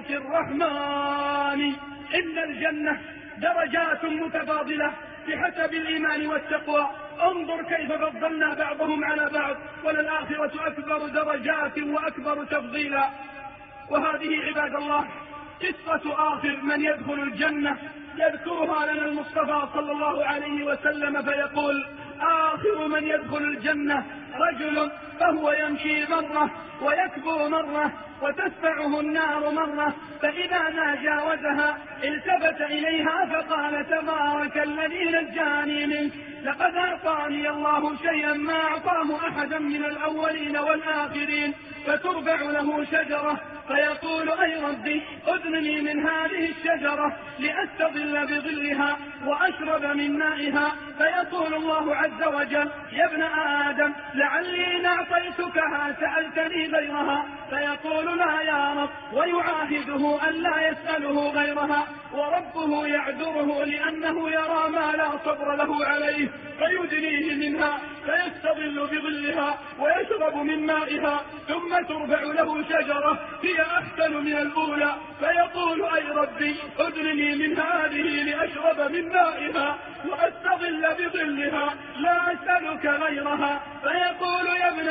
الرحمن. إن الجنة درجات متفاضلة بحسب الإيمان والتقوى، انظر كيف فضلنا بعضهم على بعض، وللآخرة أكبر درجات وأكبر تفضيلا. وهذه عباد الله قصة آخر من يدخل الجنة، يذكرها لنا المصطفى صلى الله عليه وسلم فيقول آخر من يدخل الجنة رجل فهو يمشي مرة ويكبر مرة وتسفعه النار مرة، فإذا ما جاوزها التفت إليها فقال تبارك الذي نجاني منك، لقد أعطاني الله شيئا ما أعطاه أحدا من الأولين والآخرين، فترفع له شجرة فيقول أي ربي أذنني من هذه الشجرة لأستظل بظلها وأشرب من مائها، فيقول الله عز وجل يا ابن آدم لعلي إن أعطيتكها سألتني غيرها، فيقول لا يا رب، ويعاهده أن لا يسأله غيرها، وربه يعذره لأنه يرى ما لا صبر له عليه، فيدنيه منها فيستظل بظلها ويشرب من مائها، ثم ترفع له شجرة هي أحسن من الأولى، فيقول أي ربي أدنني من هذه لأشرب من مائها وأستظل بظلها لا أسألك غيرها، فيقول يا ابن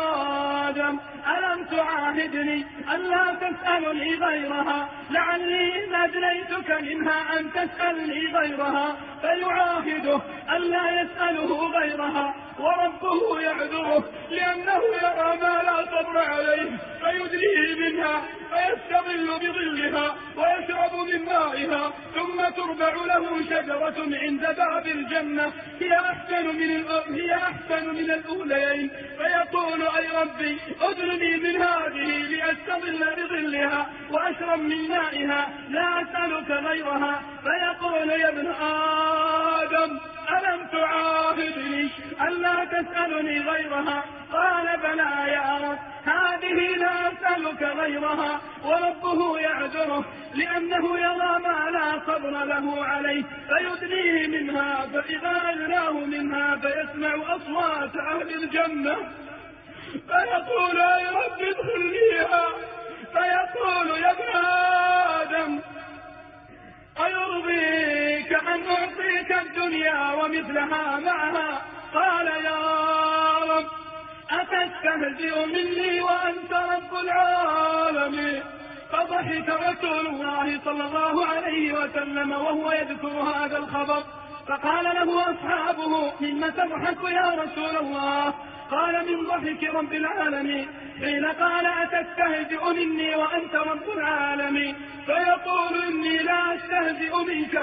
آدم ألم تعاهدني أن لا تسألني غيرها، لعلي إن أدنيتك منها أن تسألني غيرها، فيعاهده أن لا يسأله غيرها، وربه يعذره لأنه يرى ما لا صبر عليه، فيدنيه منها فيستظل بظلها ويشرب من مائها، ثم ترفع له شجرة عند باب الجنة هي أحسن من هي أحسن من الأولين، فيقول أي ربي أدنني من هذه لأستظل بظلها وأشرب من مائها لا أسألك غيرها، فيقول يا ابن آدم ألم تعاهدني ألا تسألني غيرها، قال بلى يا رب هذه لا أسألك غيرها، وربه يعذره لأنه يرى ما لا صبر له عليه، فيدنيه منها، فإذا أدناه منها فيسمع أصوات أهل الجنة فيقول يا رب ادخلنيها، فيقول يا ابن آدم أيرضيك أن أعطي تلك الدنيا ومثلها معها. قال يا رب أتستهزئ مني وأنت رب العالمين. فضحك رسول الله صلى الله عليه وسلم وهو يذكر هذا الخبر، فقال له أصحابه مما تضحك يا رسول الله؟ قال من ضحك رب العالمين. حين قال أتستهزئ مني وأنت رب العالمين، فيقول إني لا أستهزئ منك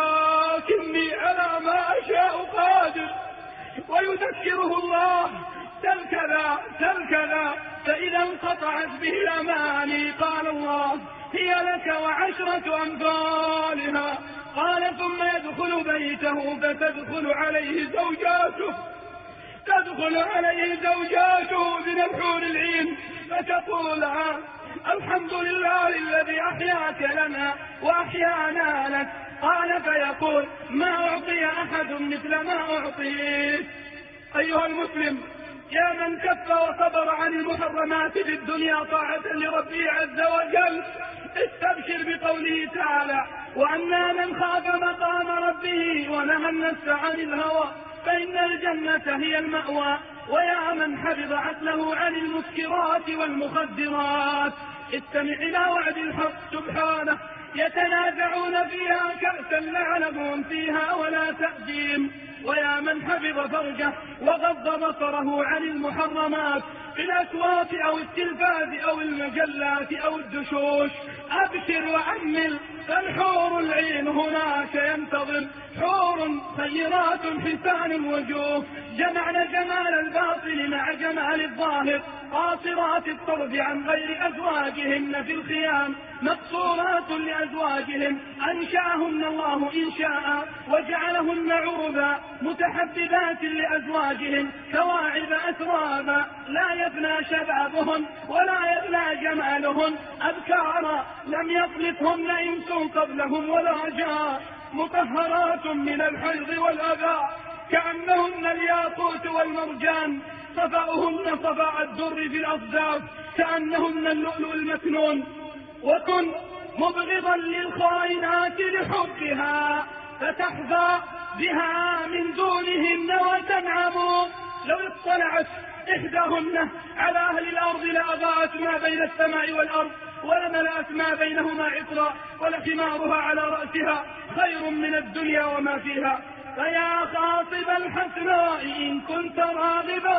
ولكني على ما أشاء قادر، ويذكره الله سل كذا سل كذا، فإذا انقطعت به الأماني قال الله هي لك وعشرة أمثالها. قال ثم يدخل بيته فتدخل عليه زوجاته تدخل عليه زوجاته من الحور العين فتقول الحمد لله الذي أحياك لنا وأحيانا لك. قال فيقول ما أعطي أحد مثل ما أعطيت. أيها المسلم، يا من كف وصبر عن المحرمات في الدنيا طاعة لربه عز وجل، استبشر بقوله تعالى وأما من خاف مقام ربه ونهى النفس عن الهوى فإن الجنة هي المأوى. ويا من حفظ عقله عن المسكرات والمخدرات، استمع إلى وعد الحق سبحانه يتنازعون فيها كأسا لعنهم فيها ولا تأديم. ويا من حفظ فرجه وغض بصره عن المحرمات في الأسواق أو التلفاز أو المجلات أو الدشوش، أبشر وأمل، فالحور العين هناك ينتظر، حور خيرات حسان الوجوه، جمعن جمال الباطن مع جمال الظاهر، قاصرات الطرف عن غير أزواجهن في الخيام، مقصورات لأزواجهن أنشأهن الله إنشاء وجعلهن عربا، متحببات لأزواجهن كواعب أترابا، لا يفنى شبابهن ولا يغلى جمالهن، أبكارا لم يطلقهن إنس قبلهم ولا جار، مطهرات من الحيض والأذى كأنهن الياقوت والمرجان، صفاؤهن صفاء الدر في الأصداف كأنهن اللؤلؤ المكنون. وكن مبغضا للخائنات لحبها فتحظى بها من دونهن وتنعم. لو اطلعت إحداهن على أهل الأرض لأضاءت ما بين السماء والأرض ولملأت ما بينهما عطرا، ولحمارها على رأسها خير من الدنيا وما فيها. فيا خاطب الحسناء إن كنت راغبا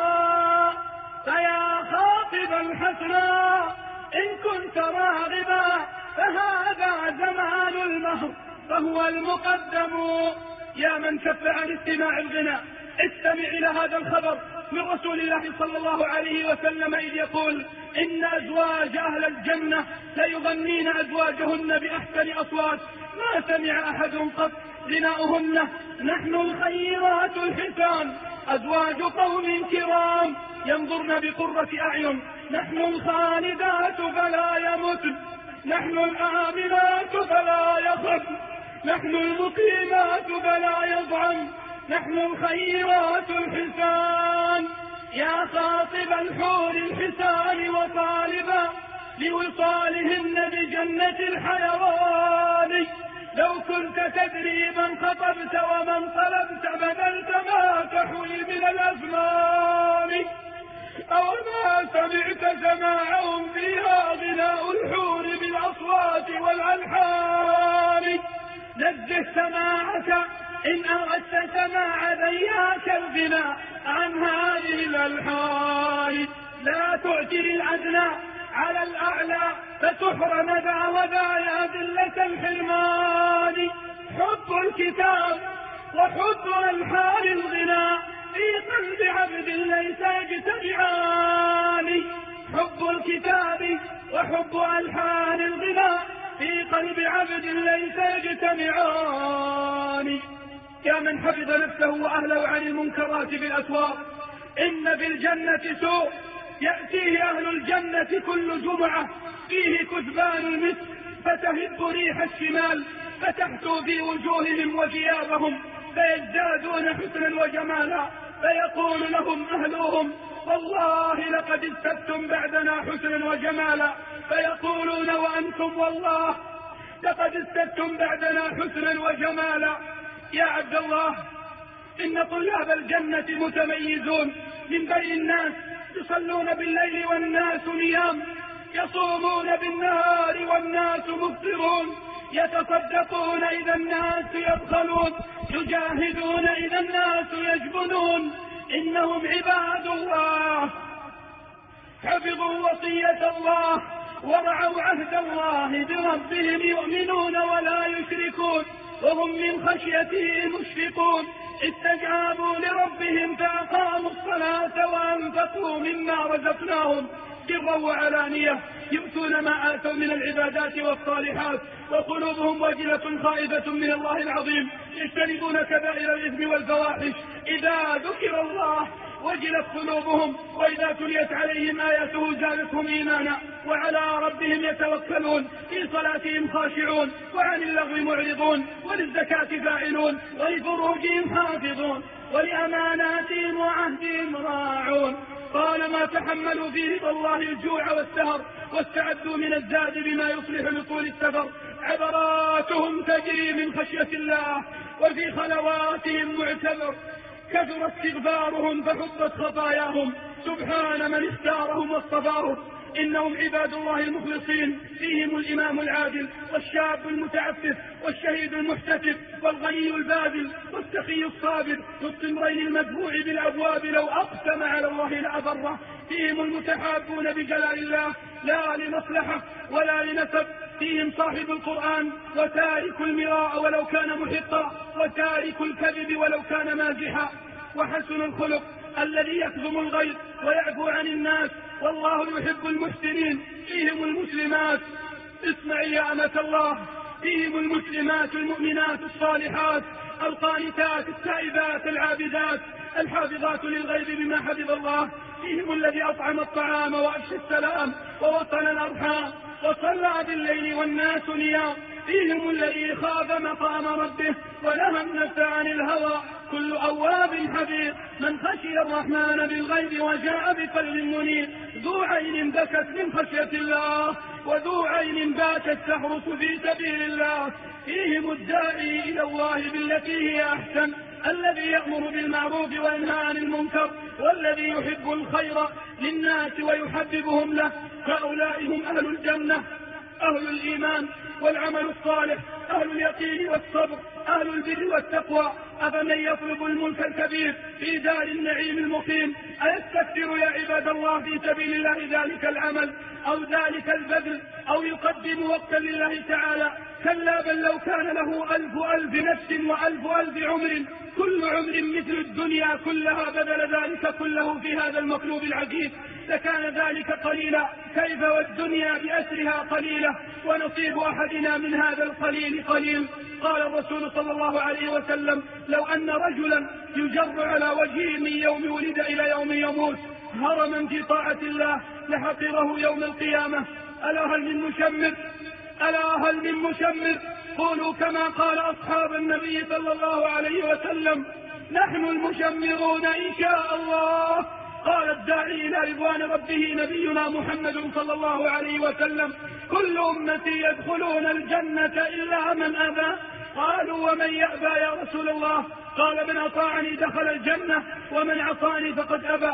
فيا خاطب الحسناء إن كنت راغبا فهذا زمان المهر فهو المقدم. يا من كف عن استماع الغنى، استمع إلى هذا الخبر من رسول الله صلى الله عليه وسلم إذ يقول إن أزواج أهل الجنة ليغنين أزواجهن بأحسن أصوات ما سمع أحد قط غناؤهن. نحن الخيرات الحسان أزواج قوم كرام ينظرن بقرة أعين، نحن الخالدات فلا يمتن، نحن الآمنات فلا يخفن، نحن المقيمات فلا يضعن، نحن الخيرات الحسان. يا خاطب الحور الحسان وطالبا لوصالهن بجنة الحيوان، لو كنت تدري من خطبت ومن طلبت بذلت ما تحوي من الأزمان. أو ما سمعت سماعهم فيها غناء الحور بالأصوات والألحان. نزه سماعك إن أردت سماع ذياك الغناء عن هذه الألحان. لا تعجل الأدنى على الأعلى فتحرم ذا وذا يا ذلة الحرمان. حب الكتاب وحب ألحان الغناء في قلب عبد ليس يجتمعان. حب الكتاب وحب ألحان الغناء في قلب عبد ليس يجتمعان. يا من حفظ نفسه وأهله عن المنكرات في الأسواق، إن في الجنة سوء يأتيه أهل الجنة كل جمعة فيه كثبان المسك فتهب ريح الشمال فتحثو في وجوههم وثيابهم فيزدادون حسنا وجمالا، فيقول لهم أهلهم والله لقد ازددتم بعدنا حسنا وجمالا، فيقولون وأنتم والله لقد ازددتم بعدنا حسنا وجمالا. يا عبد الله إن طلاب الجنة متميزون من بين الناس، يصلون بالليل والناس نيام، يصومون بالنهار والناس مفطرون، يتصدقون إذا الناس يبخلون، يجاهدون إذا الناس يجبنون. إنهم عباد الله حفظوا وصية الله ورعوا عهد الله بربهم، يؤمنون ولا يشركون وهم من خشيته مشفقون. استجابوا لربهم فأقاموا الصلاة وأنفقوا مما رزقناهم سرا وعلانية، يؤتون ما آتوا من العبادات والصالحات وقلوبهم وجلة خائفة من الله العظيم، يجتنبون كبائر الإثم والفواحش. إذا ذكر الله وجلت قلوبهم وإذا تليت عليهم آياته زادتهم إيمانا وعلى ربهم يتوكلون، في صلاتهم خاشعون وعن اللغو معرضون، وللزكاة فاعلون، ولفروجهم حافظون، ولأماناتهم وعهدهم راعون. طالما تحملوا في رضا الله الجوع والسهر واستعدوا من الزاد بما يصلح لطول السفر، عبراتهم تجري من خشية الله وفي خلواتهم معتبر، كثر استغفارهم فحطت خطاياهم، سبحان من اختارهم واصطفاهم. إنهم عباد الله المخلصين، فيهم الإمام العادل والشاب المتعفف والشهيد المحتسب والغني الباذل والسخي الصابر، والطمرين المدفوع بالأبواب لو أقسم على الله لأبره. فيهم المتحابون بجلال الله لا لمصلحة ولا لنسب، فيهم صاحب القرآن وتارك المراء ولو كان محقا، وتارك الكذب ولو كان مازحا. وحسن الخلق الذي يكظم الغيظ ويعفو عن الناس، والله يحب المحسنين. فيهم المسلمات، اسمعي يا أمة الله، فيهم المسلمات المؤمنات الصالحات القانتات التائبات العابدات الحافظات للغيب بما حفظ الله. فيهم الذي أطعم الطعام وأفشى السلام ووصل الأرحام وصلى بالليل والناس نيام. فيهم الذي خاف مقام ربه ونهى النفس عن الهوى. كل أواب حفيظ من خشي الرحمن بالغيب وجاء بقلب منيب، ذو عين بكت من خشية الله وذو عين باتت تحرس في سبيل الله. فيهم الداعي إلى الله بالتي هي أحسن، الذي يأمر بالمعروف وينهى عن المنكر، والذي يحب الخير للناس ويحببهم له. هؤلاء هم أهل الجنة، أهل الإيمان والعمل الصالح، أهل اليقين والصبر، أهل البر والتقوى. أفمن يطلب الملك الكبير في دار النعيم المقيم أيستكثر يا عباد الله في سبيل الله ذلك العمل أو ذلك البذل أو يقدم وقتا لله تعالى؟ كلا، بل لو كان له ألف ألف نفس وألف ألف عمر كل عمر مثل الدنيا كلها بذل ذلك كله في هذا المطلوب العجيب لكان ذلك قليلا. كيف والدنيا بأسرها قليلة ونصيب أحدنا من هذا القليل قليل. قال الرسول صلى الله عليه وسلم: لو أن رجلا يجر على وجهه من يوم ولد إلى يوم يموت هرما في طاعة الله لحقره يوم القيامة. ألا هل من مشمر؟ ألا هل من مشمر؟ قولوا كما قال أصحاب النبي صلى الله عليه وسلم: نحن المشمرون إن شاء الله. قال الداعي إلى رضوان ربه نبينا محمد صلى الله عليه وسلم: كل أمتي يدخلون الجنة إلا من أبى. قالوا: ومن يأبى يا رسول الله؟ قال: من أطاعني دخل الجنة ومن عصاني فقد أبى.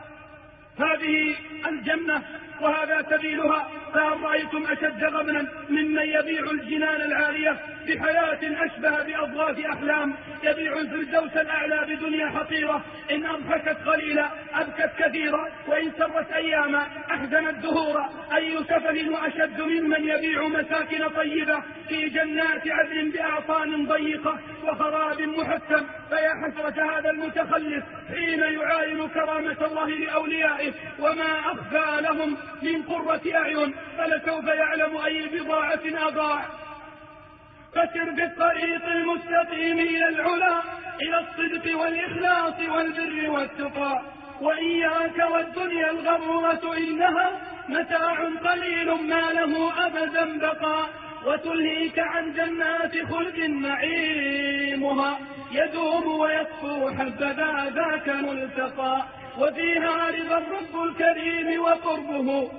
هذه الجنة وهذا سبيلها، فهل رأيتم أشد غبنا ممن يبيع الجنان العالية بحياة أشبه بأضغاث أحلام؟ يبيع الفردوس الأعلى بدنيا حقيرة، إن أضحكت قليلا أبكت كثيرا، وإن سرت أياما أحزنت دهورا. أي سفه وأشد ممن يبيع مساكن طيبة في جنات عدن بأعطان ضيقة وخراب محتم. فيا حسرة هذا المتخلف حين يعاين كرامة الله لأوليائه وما أخفى لهم من قرة أعين، فلسوف يعلم أي بضاعة أضاع. فسر بالطريق المستقيم إلى العلا، إلى الصدق والإخلاص والبر والتقى، وإياك والدنيا الغرورة إنها متاع قليل ما له أبدا بقى، وتلهيك عن جنات خلد نعيمها يدوم ويطفو حبذا ذاك ملتقى، وفيها رضا الرب الكريم وقربه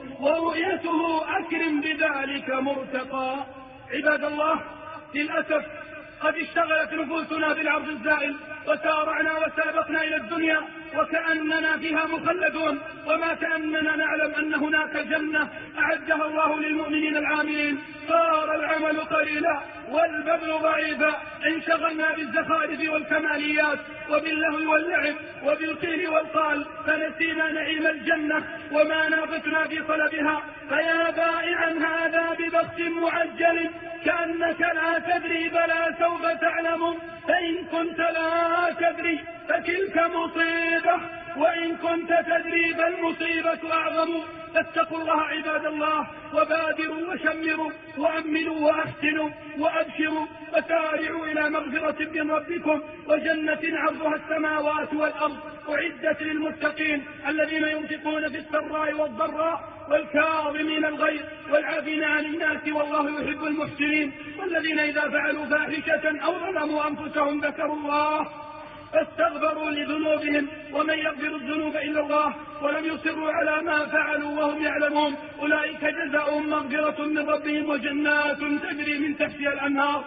ورؤيته أكرم بذلك مرتقى. عباد الله، للأسف قد اشتغلت نفوسنا بالعرض الزائل وسارعنا وسابقنا إلى الدنيا وكأننا فيها مخلدون، وما كأننا نعلم أن هناك جنة أعدها الله للمؤمنين العاملين. صار العمل قليلا والبذل ضعيفا، انشغلنا بالزخارف والكماليات وباللهو واللعب وبالقيل والقال، فنسينا نعيم الجنة وما نافتنا في طلبها. فيا بائعا هذا ببخس معجل كأنك لا تدري بلى سوف تعلم، فإن كنت لا تدري فتلك مصيبة، وإن كنت تدري فالمصيبة أعظم. فاتقوا الله عباد الله وبادروا وشمروا وأمنوا وأحسنوا وأبشروا وسارعوا إلى مغفرة من ربكم وجنة عرضها السماوات والأرض أعدت للمتقين الذين ينفقون في السراء والضراء والكاظمين الغيظ والعافين عن الناس والله يحب المحسنين، والذين إذا فعلوا فاحشة أو ظلموا أنفسهم ذكروا الله فاستغفروا لذنوبهم ومن يغفر الذنوب إلا الله ولم يصروا على ما فعلوا وهم يعلمون أولئك جزاؤهم مغفرة من ربهم وجنات تجري من تحتها الأنهار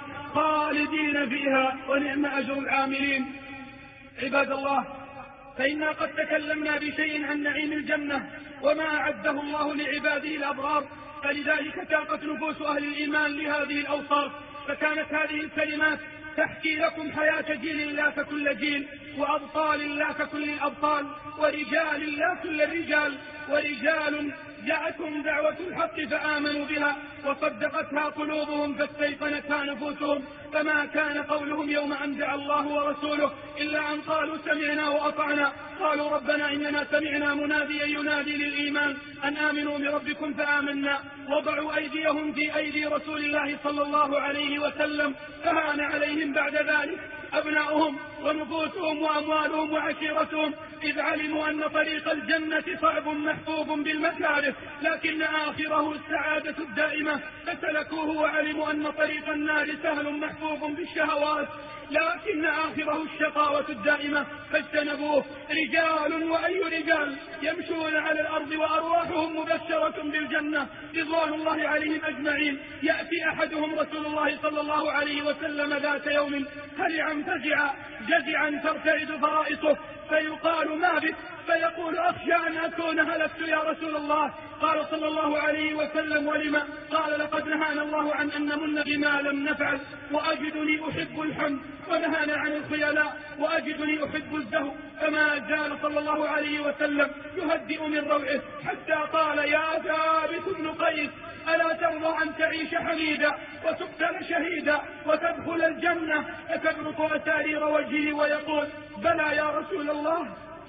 خالدين فيها ونعم أجر العاملين. عباد الله، فإنا قد تكلمنا بشيء عن نعيم الجنة وما أعده الله لعباده الأبرار، فلذلك تاقت نفوس أهل الإيمان لهذه الأوصاف، فكانت هذه الكلمات تحكي لكم حياة جيل لا ككل جيل، وأبطال لا ككل الأبطال، ورجال لا كل الرجال، ورجال جاءتهم دعوة الحق فآمنوا بها وصدقتها قلوبهم فاستيقنتها نفوسهم، فما كان قولهم يوم أن دعا الله ورسوله إلا أن قالوا سمعنا وأطعنا. قالوا ربنا إننا سمعنا مناديا ينادي للإيمان أن آمنوا بربكم فآمنا، وضعوا أيديهم في أيدي رسول الله صلى الله عليه وسلم، فهان عليهم بعد ذلك أبناؤهم ونفوسهم وأموالهم وعشيرتهم، إذ علموا أن طريق الجنة صعب محفوظ بالمكاره لكن آخره السعادة الدائمة، فسلكوه وعلموا أن طريق النار سهل محفوظ بالشهوات لكن آخره الشقاوة الدائمة فاجتنبوه. رجال وأي رجال يمشون على الأرض وأرواحهم مبشرة بالجنة رضوان الله عليهم أجمعين. يأتي أحدهم رسول الله صلى الله عليه وسلم ذات يوم هلعا فزعا جزعا ترتعد فرائصه، فيقال ما بك؟ فيقول أخشى أن أكون هلكت يا رسول الله. قال صلى الله عليه وسلم ولما؟ قال لقد نهانا الله عن أن نمن بما لم نفعل وأجدني أحب الحمد، ونهانا عن الخيلاء وأجدني أحب الزهو. فما زال صلى الله عليه وسلم يهدئ من روعه حتى قال يا ثابت بن قيس ألا ترضى أن تعيش حميدا وتقتل شهيدا وتدخل الجنة؟ فتبرق أسارير وجهه ويقول بلى يا رسول الله،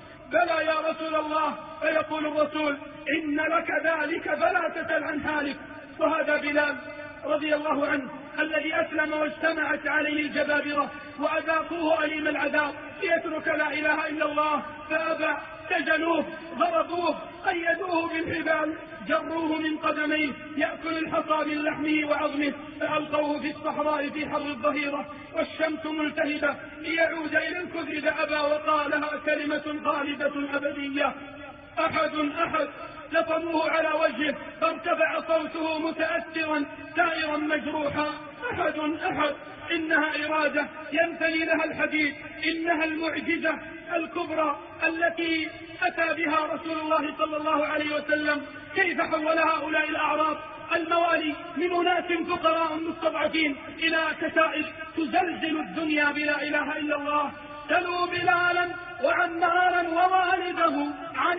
بلى يا رسول الله. فيقول الرسول إن لك ذلك فلا تسل عن حالك. وهذا بلال رضي الله عنه الذي أسلم واجتمعت عليه الجبابرة وأذاقوه أليم العذاب ليترك لا إله إلا الله فأبى، سجنوه ضربوه قيدوه بالحبال جروه من قدميه يأكل الحصى من لحمه وعظمه، فألقوه في الصحراء في حر الظهيرة والشمس ملتهبة ليعود إلى الكفر فأبى وقالها كلمة خالدة أبدية أحد أحد. لطموه على وجهه فارتفع صوته متأثرا سائرا مجروحا أحد أحد. إنها إرادة ينثني لها الحديد، إنها المعجزة الكبرى التي أتى بها رسول الله صلى الله عليه وسلم. كيف حول هؤلاء الأعراض الموالي من أناس فقراء مستضعفين إلى كتائب تزلزل الدنيا بلا إله إلا الله. سلوا بلالا وعمارا ووالده عن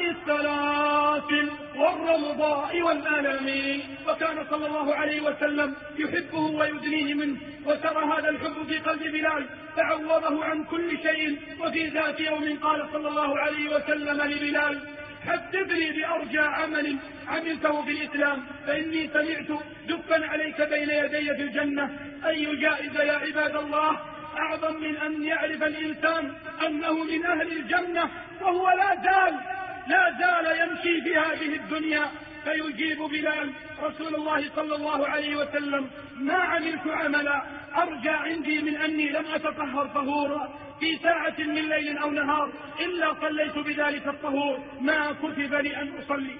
السلاسل والرمضاء والألم، وكان صلى الله عليه وسلم يحبه ويدنيه منه، وترى هذا الحب في قلب بلال فعوضه عن كل شيء. وفي ذات يوم قال صلى الله عليه وسلم لبلال حدثني بأرجى عمل عملته في الإسلام فإني سمعت دفا عليك بين يدي في الجنة. أي جائزة يا عباد الله أعظم من أن يعرف الإنسان أنه من أهل الجنة وهو لا زال لا زال يمشي في هذه الدنيا؟ فيجيب بلال رسول الله صلى الله عليه وسلم ما عملت عملا أرجى عندي من أني لم أتطهر طهورا في ساعة من ليل أو نهار إلا صليت بذلك الطهور ما كتب لي أن أصلي.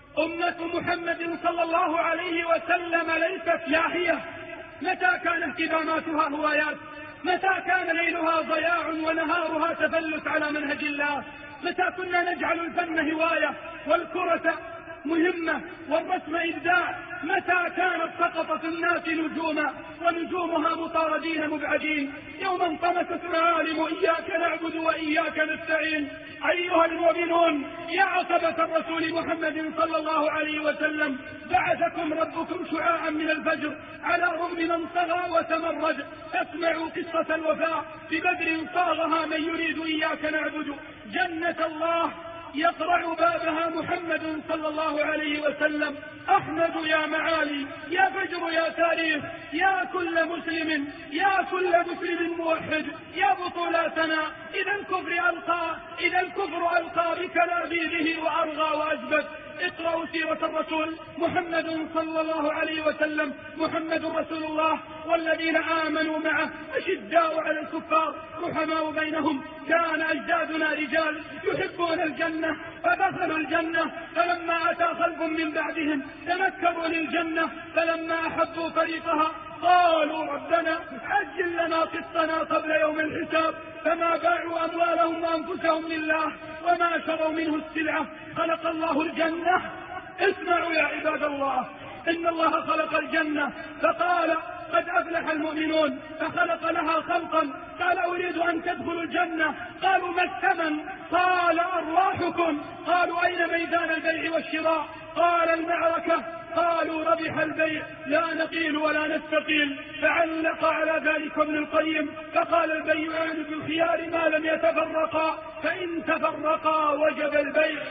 أمة محمد صلى الله عليه وسلم ليست لاهية. متى كان اهتماماتها هوايات متى كان ليلها ضياع ونهارها تفلت على منهج الله؟ متى كنا نجعل الفن هواية والكرة مهمة والرسم إبداع؟ متى كانت سقطت الناس نجوما ونجومها مطاردين مبعدين؟ يوم انطمست معالم إياك نعبد وإياك نستعين. أيها المؤمنون، يا عصبة الرسول محمد صلى الله عليه وسلم، بعثكم ربكم شعاعا من الفجر على رغم من طغى وتمرد. اسمعوا قصة الوفاء ببدر صاغها من يريد إياك نعبد. جنة الله يقرع بابها محمد صلى الله عليه وسلم. أحمد يا معالي، يا فجر يا تاريخ، يا كل مسلم، يا كل مسلم موحد، يا بطولاتنا. إذا الكفر ألقى إذا الكفر ألقى بكلابيبه وأرغى وأجبد. اقرأوا سيرة الرسول محمد صلى الله عليه وسلم. محمد رسول الله والذين آمنوا معه أشداء على الكفار رحماء بينهم. كان أجدادنا رجال يحبون الجنة فدخلوا الجنة، فلما أتى خلف من بعدهم تنكروا للجنة، فلما أحبوا طريقها قالوا ربنا عجل لنا قسطنا قبل يوم الحساب. فما باعوا أموالهم وأنفسهم لله وما شروا منه السلعة. خلق الله الجنة. اسمعوا يا عباد الله، إن الله خلق الجنة فقال قد أفلح المؤمنون، فخلق لها خلقا. قال أريد أن تدخلوا الجنة. قالوا ما الثمن؟ قال أرواحكم. قالوا أين ميدان البيع والشراء؟ قال المعركة. قالوا ربح البيع، لا نقيل ولا نستقيل. فعلق على ذلك ابن القيم فقال البيعان بالخيار ما لم يتفرقا، فإن تفرقا وجب البيع.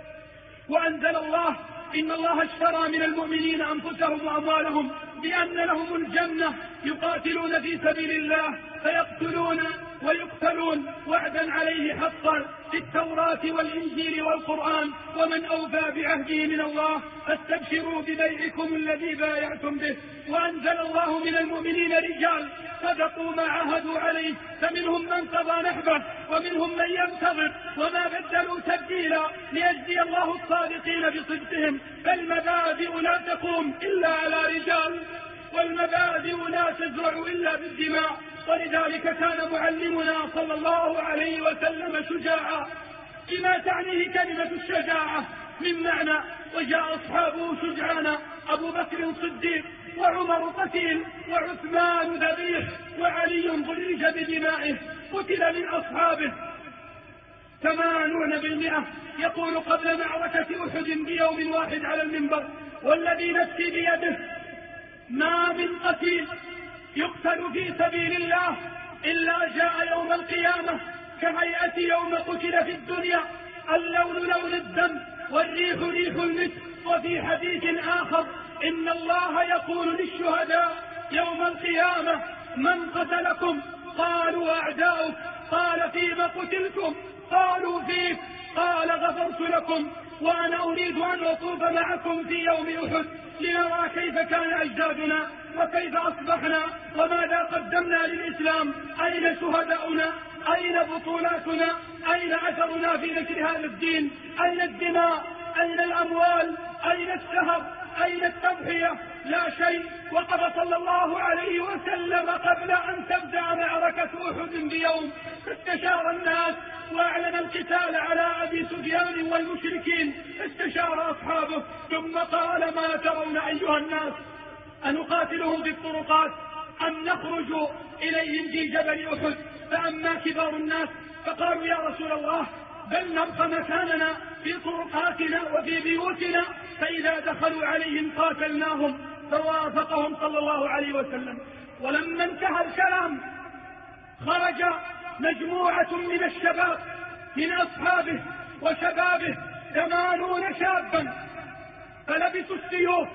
وأنزل الله إن الله اشترى من المؤمنين أنفسهم وأموالهم بأن لهم الجنة يقاتلون في سبيل الله فيقتلون ويقتلون وعدا عليه حقا في التوراة والإنجيل والقرآن. ومن أوفى بعهده من الله فاستبشروا ببيعكم الذي بايعتم به. وأنزل الله من المؤمنين رجال صدقوا ما عاهدوا عليه، فمنهم من قضى نحبه ومنهم من ينتظر وما بدلوا تبديلا ليجزي الله الصادقين بصدقهم. فالمبادئ لا تقوم إلا على رجال، والمبادئ لا تزرع إلا بالدماء. ولذلك كان معلمنا صلى الله عليه وسلم شجاعا بما تعنيه كلمة الشجاعة من معنى. وجاء أصحابه شجعانا، أبو بكر صديق وعمر قتيل وعثمان ذبيح وعلي ضرج بدمائه. قتل من أصحابه ثمانون بالمئة. يقول قبل معركة أحد بيوم واحد على المنبر والذي نفسي بيده ما من قتيل يقتل في سبيل الله إلا جاء يوم القيامة كهيئة يوم قتل في الدنيا، اللون لون الدم والريح ريح المسك. وفي حديث آخر إن الله يقول للشهداء يوم القيامة من قتلكم؟ قالوا أعداؤك. قال فيما قتلتم؟ قالوا فيك. قال غفرت لكم وأنا أريد أن أطوف معكم في يوم أحد لنرى كيف كان أجدادنا وكيف أصبحنا وماذا قدمنا للإسلام. أين شهداؤنا؟ أين بطولاتنا؟ أين أثرنا في نشر هذا الدين؟ أين الدماء؟ أين الأموال؟ أين السهر؟ أين التضحية؟ لا شيء. وقف صلى الله عليه وسلم قبل أن تبدأ معركة أحد بيوم استشار الناس وأعلن القتال على أبي سفيان والمشركين. استشار أصحابه ثم قال ما ترون أيها الناس؟ أنقاتلهم في الطرقات أم نخرج إليهم في جبل أحد؟ فأما كبار الناس فقالوا يا رسول الله بل نبقى مكاننا في طرقاتنا وفي بيوتنا، فإذا دخلوا عليهم قاتلناهم. فوافقهم صلى الله عليه وسلم. ولما انتهى الكلام خرج مجموعة من الشباب من أصحابه وشبابه ثمانون شابا فلبسوا السيوف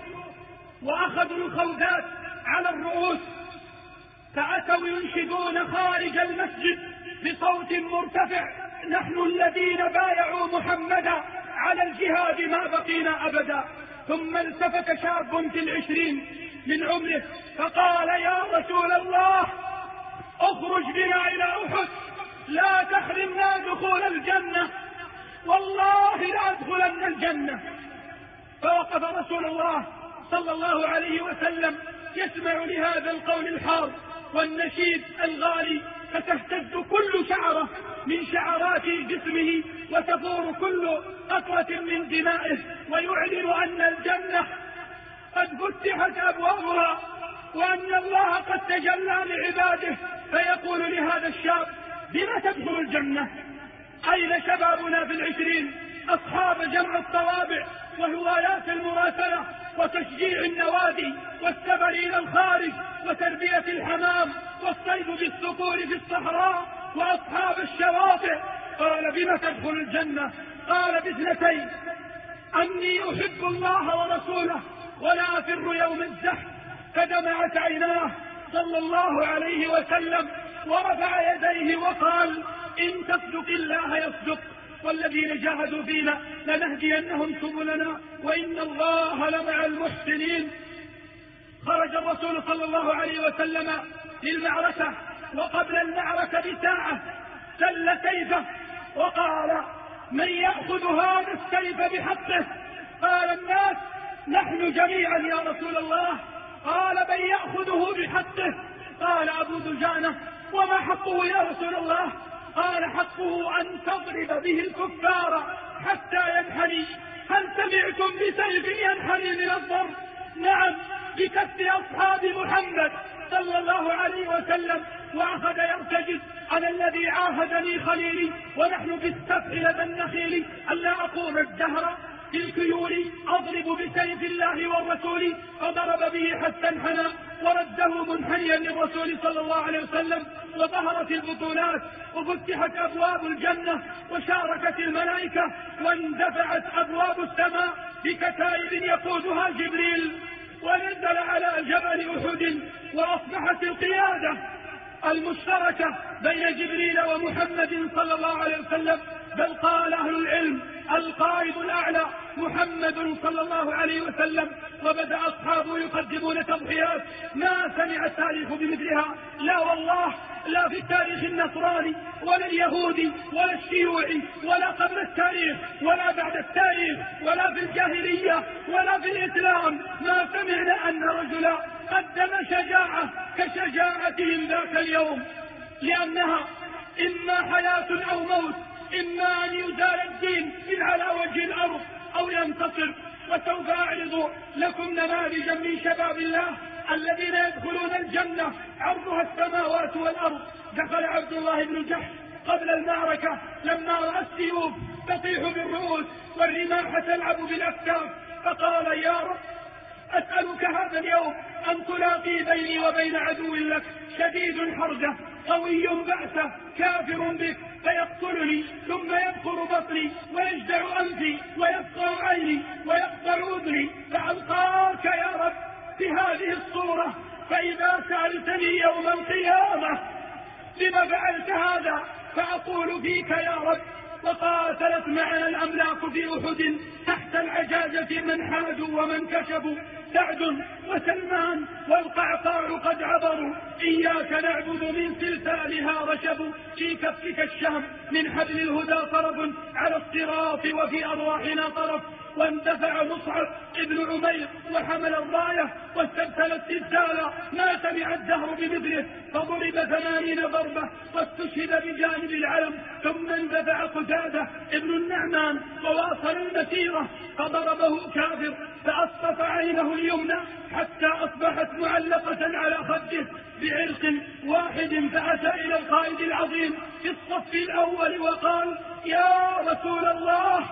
وأخذوا الخوذات على الرؤوس، فأتوا ينشدون خارج المسجد بصوت مرتفع نحن الذين بايعوا محمدا على الجهاد ما بقينا أبدا. ثم التفت شاب في العشرين من عمره فقال يا رسول الله اخرج بنا إلى أحد لا تحرمنا دخول الجنة، والله لا أدخلن الجنة. فوقف رسول الله صلى الله عليه وسلم يسمع لهذا القول الحار والنشيد الغالي، فتهتز كل شعرة من شعرات جسمه وتفور كل قطرة من دمائه، ويعلن أن الجنة قد فتحت أبوابها وأن الله قد تجلى لعباده، فيقول لهذا الشاب: بما تدخل الجنة؟ أين شبابنا في العشرين أصحاب جمع الطوابع وهوايات المراسلة وتشجيع النوادي والسفر إلى الخارج وتربية الحمام والصيد بالصقور في الصحراء وأصحاب الشواطئ؟ قال: بما تدخل الجنة؟ قال: باثنتين: أني أحب الله ورسوله ولا أفر يوم الزحف. فدمعت عيناه صلى الله عليه وسلم ورفع يديه وقال: إن تصدق الله يصدق، والذين جاهدوا فينا لنهدينهم سبلنا وإن الله لمع المحسنين. خرج الرسول صلى الله عليه وسلم للمعركة، وقبل المعركة بساعة سل سيفه وقال: من يأخذ هذا السيف بحقه؟ قال الناس: نحن جميعا يا رسول الله. قال: من يأخذه بحقه؟ قال أبو دجانة: وما حقه يا رسول الله؟ قال: حقه أن تضرب به الكفار حتى ينحني. هل سمعتم بسيف ينحني من الضرب؟ نعم، بكف أصحاب محمد صلى الله عليه وسلم. وأخذ يرتجز: أنا الذي عاهدني خليلي ونحن في السفح لدى النخيل ألا أقوم الدهر في الكيول أضرب بسيف الله والرسول. فضرب به حتى انحنى ورده منحنيا للرسول صلى الله عليه وسلم. وظهرت البطولات وفتحت أبواب الجنة وشاركت الملائكة واندفعت أبواب السماء بكتائب يقودها جبريل، ونزل على جبل أحد وأصبحت القيادة المشتركة بين جبريل ومحمد صلى الله عليه وسلم. بل قال أهل العلم: القائد الأعلى محمد صلى الله عليه وسلم. وبدأ أصحابه يقدمون تضحيات ما سمع التاريخ بمثلها، لا والله، لا في التاريخ النصراني ولا اليهودي ولا الشيوعي ولا قبل التاريخ ولا بعد التاريخ ولا في الجاهلية ولا في الإسلام ما سمعنا أن رجلا قدم شجاعة كشجاعتهم ذاك اليوم، لأنها إما حياة أو موت، إما أن يزال الدين من على وجه الأرض أو ينتصر. وسوف أعرض لكم نماذجا من شباب الله الذين يدخلون الجنة عرضها السماوات والأرض. دخل عبد الله بن جحش قبل المعركة لما رأى السيوف تطيح بالرؤوس والرماح تلعب بالأكتاف، فقال: يا رب، أسألك هذا اليوم أن تلاقي بيني وبين عدو لك شديد حرجة قوي بأسه كافر بك فيقتلني ثم يبخر بطني ويجدع أنفي ويفقع عيني ويقطع أذني، فألقاك يا رب في هذه الصورة. فإذا سألتني يوم القيامة لما فعلت هذا فأقول فيك يا رب: وقاتلت معنا الأملاك في أحد تحت العجاجة من حادوا ومن كشفوا، سعد وسلمان والقعقاع قد عبروا، إياك نعبد من سلسالها رشب، في كفك الشام من حبل الهدى طرف، على الصراط وفي أرواحنا طرف. واندفع مصعب ابن عمير وحمل الراية واستبسل السلسال ما سمع الدهر بمثله، فضرب ثمانين ضربة واستشهد بجانب العلم. ثم اندفع قتادة ابن النعمان وواصل المسيرة فضربه كافر فأسقط عينه اليمنى حتى أصبحت معلقة على خده بعرق واحد، فأتى إلى القائد العظيم في الصف الأول وقال: يا رسول الله،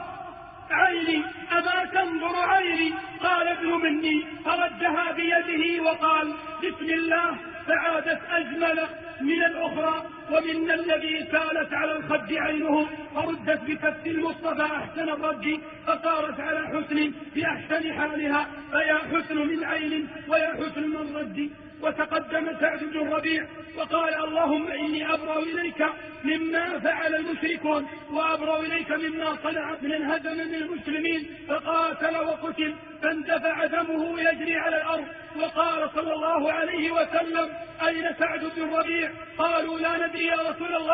عيني أما تنظر عيني؟ قال: ابن مني. فردها بيده وقال: بسم الله، فعادت أجمل من الأخرى، ومن الذي سالت على الخد عينه فردت بكف المصطفى أحسن الرد، فصارت على حسن بأحسن حالها، فيا حسن من عين ويا حسن من رد. وتقدم سعد بن الربيع وقال: اللهم إني أبرأ إليك مما فعل المشركون وأبرأ إليك مما صنع من الهدم من المسلمين. فقاتل وقتل فاندفع دمه يجري على الأرض. وقال صلى الله عليه وسلم: أين سعد بن الربيع؟ قالوا: لا ندري يا رسول الله.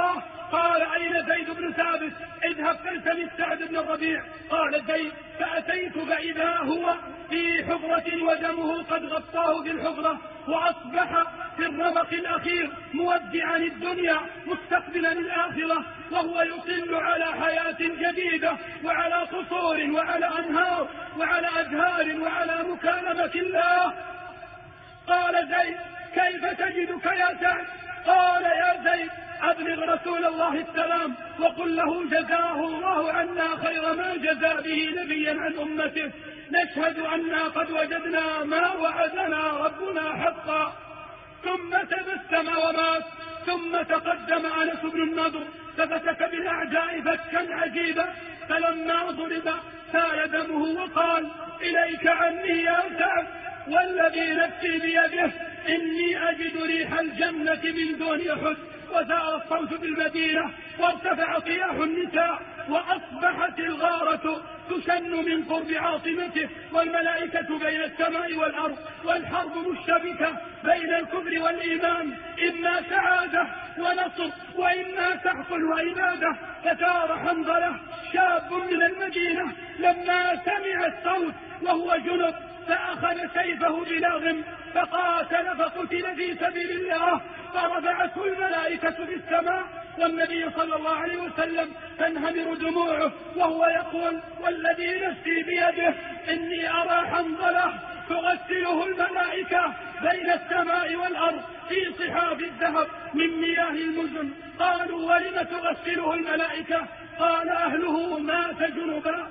قال أين زيد بن ثابت؟ اذهب فالتمس سعد بن الربيع. قال زيد فأتيت فإذا هو في حفرة ودمه قد غطاه في الحفرة، وأصبح في الرمق الأخير مودعا الدنيا مستقبلا الآخرة، وهو يطل على حياة جديدة وعلى قصور وعلى أنهار وعلى أزهار وعلى مكالمة الله. قال زيد كيف تجدك يا سعد؟ قال يا زيد أبلغ رسول الله السلام وقل له جزاه الله عنا خير ما جزى به نبيا عن أمته، نشهد أنا قد وجدنا ما وعدنا ربنا حقا. ثم تبسم ومات. ثم تقدم أنس بن النضر ففتك بالأعداء فكا عجيبا، فلما ضرب سال دمه وقال إليك عني يا سعد والذي نفسي بيده إني أجد ريح الجنة من دون أحد. وزار الصوت بالمدينة وارتفع صياح النساء وأصبحت الغارة تشن من قرب عاصمته، والملائكة بين السماء والأرض، والحرب مشتبكة بين الكفر والإيمان، إما سعادة ونصر وإما سحق وإبادة. فثار حنظلة شاب من المدينة لما سمع الصوت وهو جنب، فأخذ سيفه بلاغم فقاتل فقتل في سبيل الله، فرفعته الملائكة في السماء، والنبي صلى الله عليه وسلم تنهمر دموعه وهو يقول والذي نفسي بيده إني أرى حنظلة تغسله الملائكة بين السماء والأرض في صحاف الذهب من مياه المزن. قالوا ولم تغسله الملائكة؟ قال أهله مات جنبا.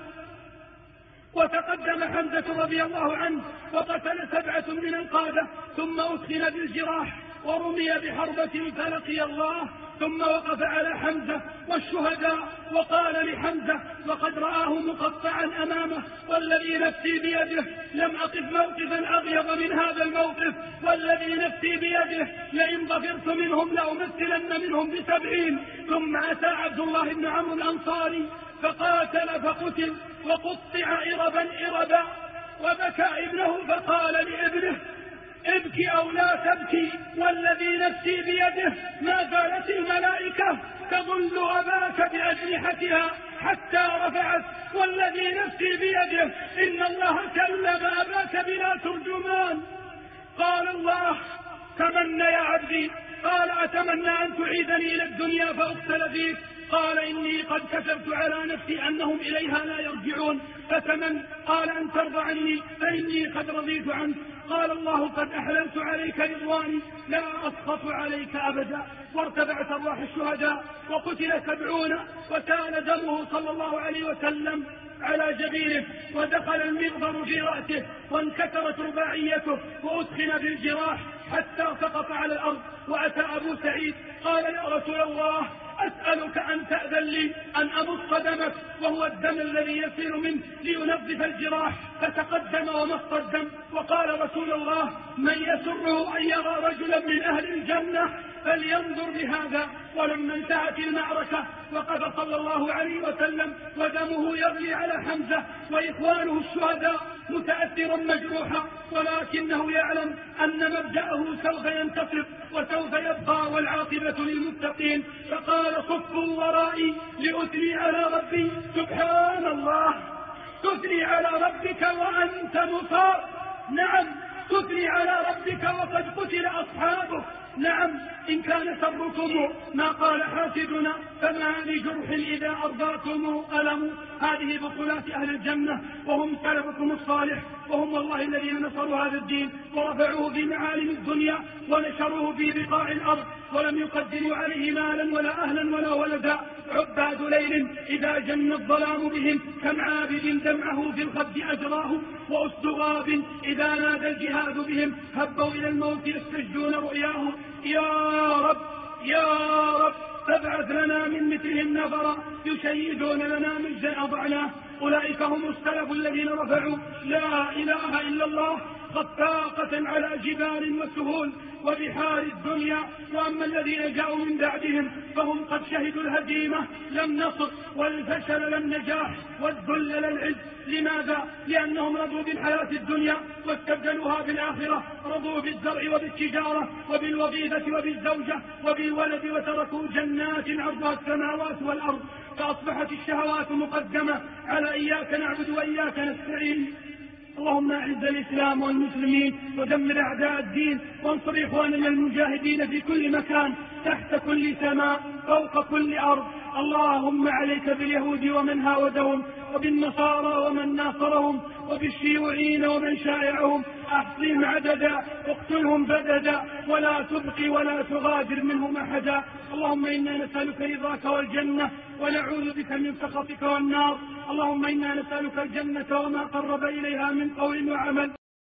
وتقدم حمزة رضي الله عنه وقتل سبعة من القادة، ثم أدخل بالجراح ورمي بحربة فلقي الله، ثم وقف على حمزة والشهداء وقال لحمزة وقد رآه مقطعا أمامه والذي نفسي بيده لم أقف موقفا أغيظ من هذا الموقف، والذي نفسي بيده لئن ظفرت منهم لأمثلن منهم بسبعين. ثم أتى عبد الله بن عمرو الأنصاري فقاتل فقتل وقطع إربا إربا، وبكى ابنه فقال لابنه ابكي أو لا تبكي والذي نفسي بيده ما زالت الملائكة تظل أباك بأجنحتها حتى رفعت، والذي نفسي بيده إن الله كلم أباك بلا ترجمان. قال الله تمنى يا عبدي. قال أتمنى أن تعيدني إلى الدنيا فأقتل فيك؟ قال إني قد كتبت على نفسي أنهم إليها لا يرجعون فتمن. قال أن ترضى عني فإني قد رضيت عنك. قال الله قد أحللت عليك رضواني لا أسخط عليك أبدا. وارتفعت أرواح الشهداء وقتل سبعون، وكان دمه صلى الله عليه وسلم على جبينه، ودخل المغفر في رأسه وانكسرت رباعيته وأدخل بالجراح حتى سقط على الأرض. وأتى أبو سعيد قال يا رسول الله أسألك أن تأذن لي أن أمص دمك وهو الدم الذي يسير منه لينظف الجراح، فتقدم ومص الدم وقال رسول الله من يسره أن يرى رجلا من أهل الجنة فلينظر بهذا. ولما انتهت المعركة وقف صلى الله عليه وسلم ودمه يغلي على حمزة وإخوانه الشهداء متأثرا مجروحا، ولكنه يعلم أن مبدأه سوف ينتصر وسوف يبقى والعاقبة للمتقين، فقال صفوا ورائي لأثني على ربي. سبحان الله، تثني على ربك وأنت مصاب. نعم، تثني على ربك وقد قتل أصحابه. نعم، إن كان سركم ما قال حاسدنا فما لجرح إذا أرضاكم ألم. هذه بطولات أهل الجنة وهم سلفكم الصالح، وهم والله الذين نصروا هذا الدين ورفعوه في معالم الدنيا ونشروه في بقاع الأرض ولم يقدروا عليه مالا ولا أهلا ولا ولدا. عباد ليل إذا جن الظلام بهم كم عابد دمعه في الخد أجراه، وأسد غاب إذا نادى الجهاد بهم هبوا إلى الموت يستجدون رؤياه. يا رب يا رب فابعث لنا من مثلهم نفرا يشيدون لنا مجدا أضعناه. أولئك هم السلف الذين رفعوا لا إله إلا الله خفاقة على جبال وسهول وبحار الدنيا. وأما الذين جاءوا من بعدهم فهم قد شهدوا الهزيمة لا النصر، والفشل لا النجاح، والذل لا العز. لماذا؟ لأنهم رضوا بالحياة الدنيا واستبدلوها بالآخرة، رضوا بالزرع وبالتجارة وبالوظيفة وبالزوجة وبالولد، وتركوا جنات عرضها السماوات والأرض، فأصبحت الشهوات مقدمة على إياك نعبد وإياك نستعين. اللهم أعز الإسلام والمسلمين ودمر أعداء الدين، وانصر إخواننا المجاهدين في كل مكان، تحت كل سماء، فوق كل أرض. اللهم عليك باليهود ومن هاودهم، وبالنصارى ومن ناصرهم، وبالشيوعيين ومن شائعهم، أحصهم عددا واقتلهم بددا، ولا تبقي ولا تغادر منهم أحدا. اللهم إنا نسألك رضاك والجنة، ونعوذ بك من سخطك والنار. اللهم إنا نسألك الجنة وما قرب إليها من قول وعمل.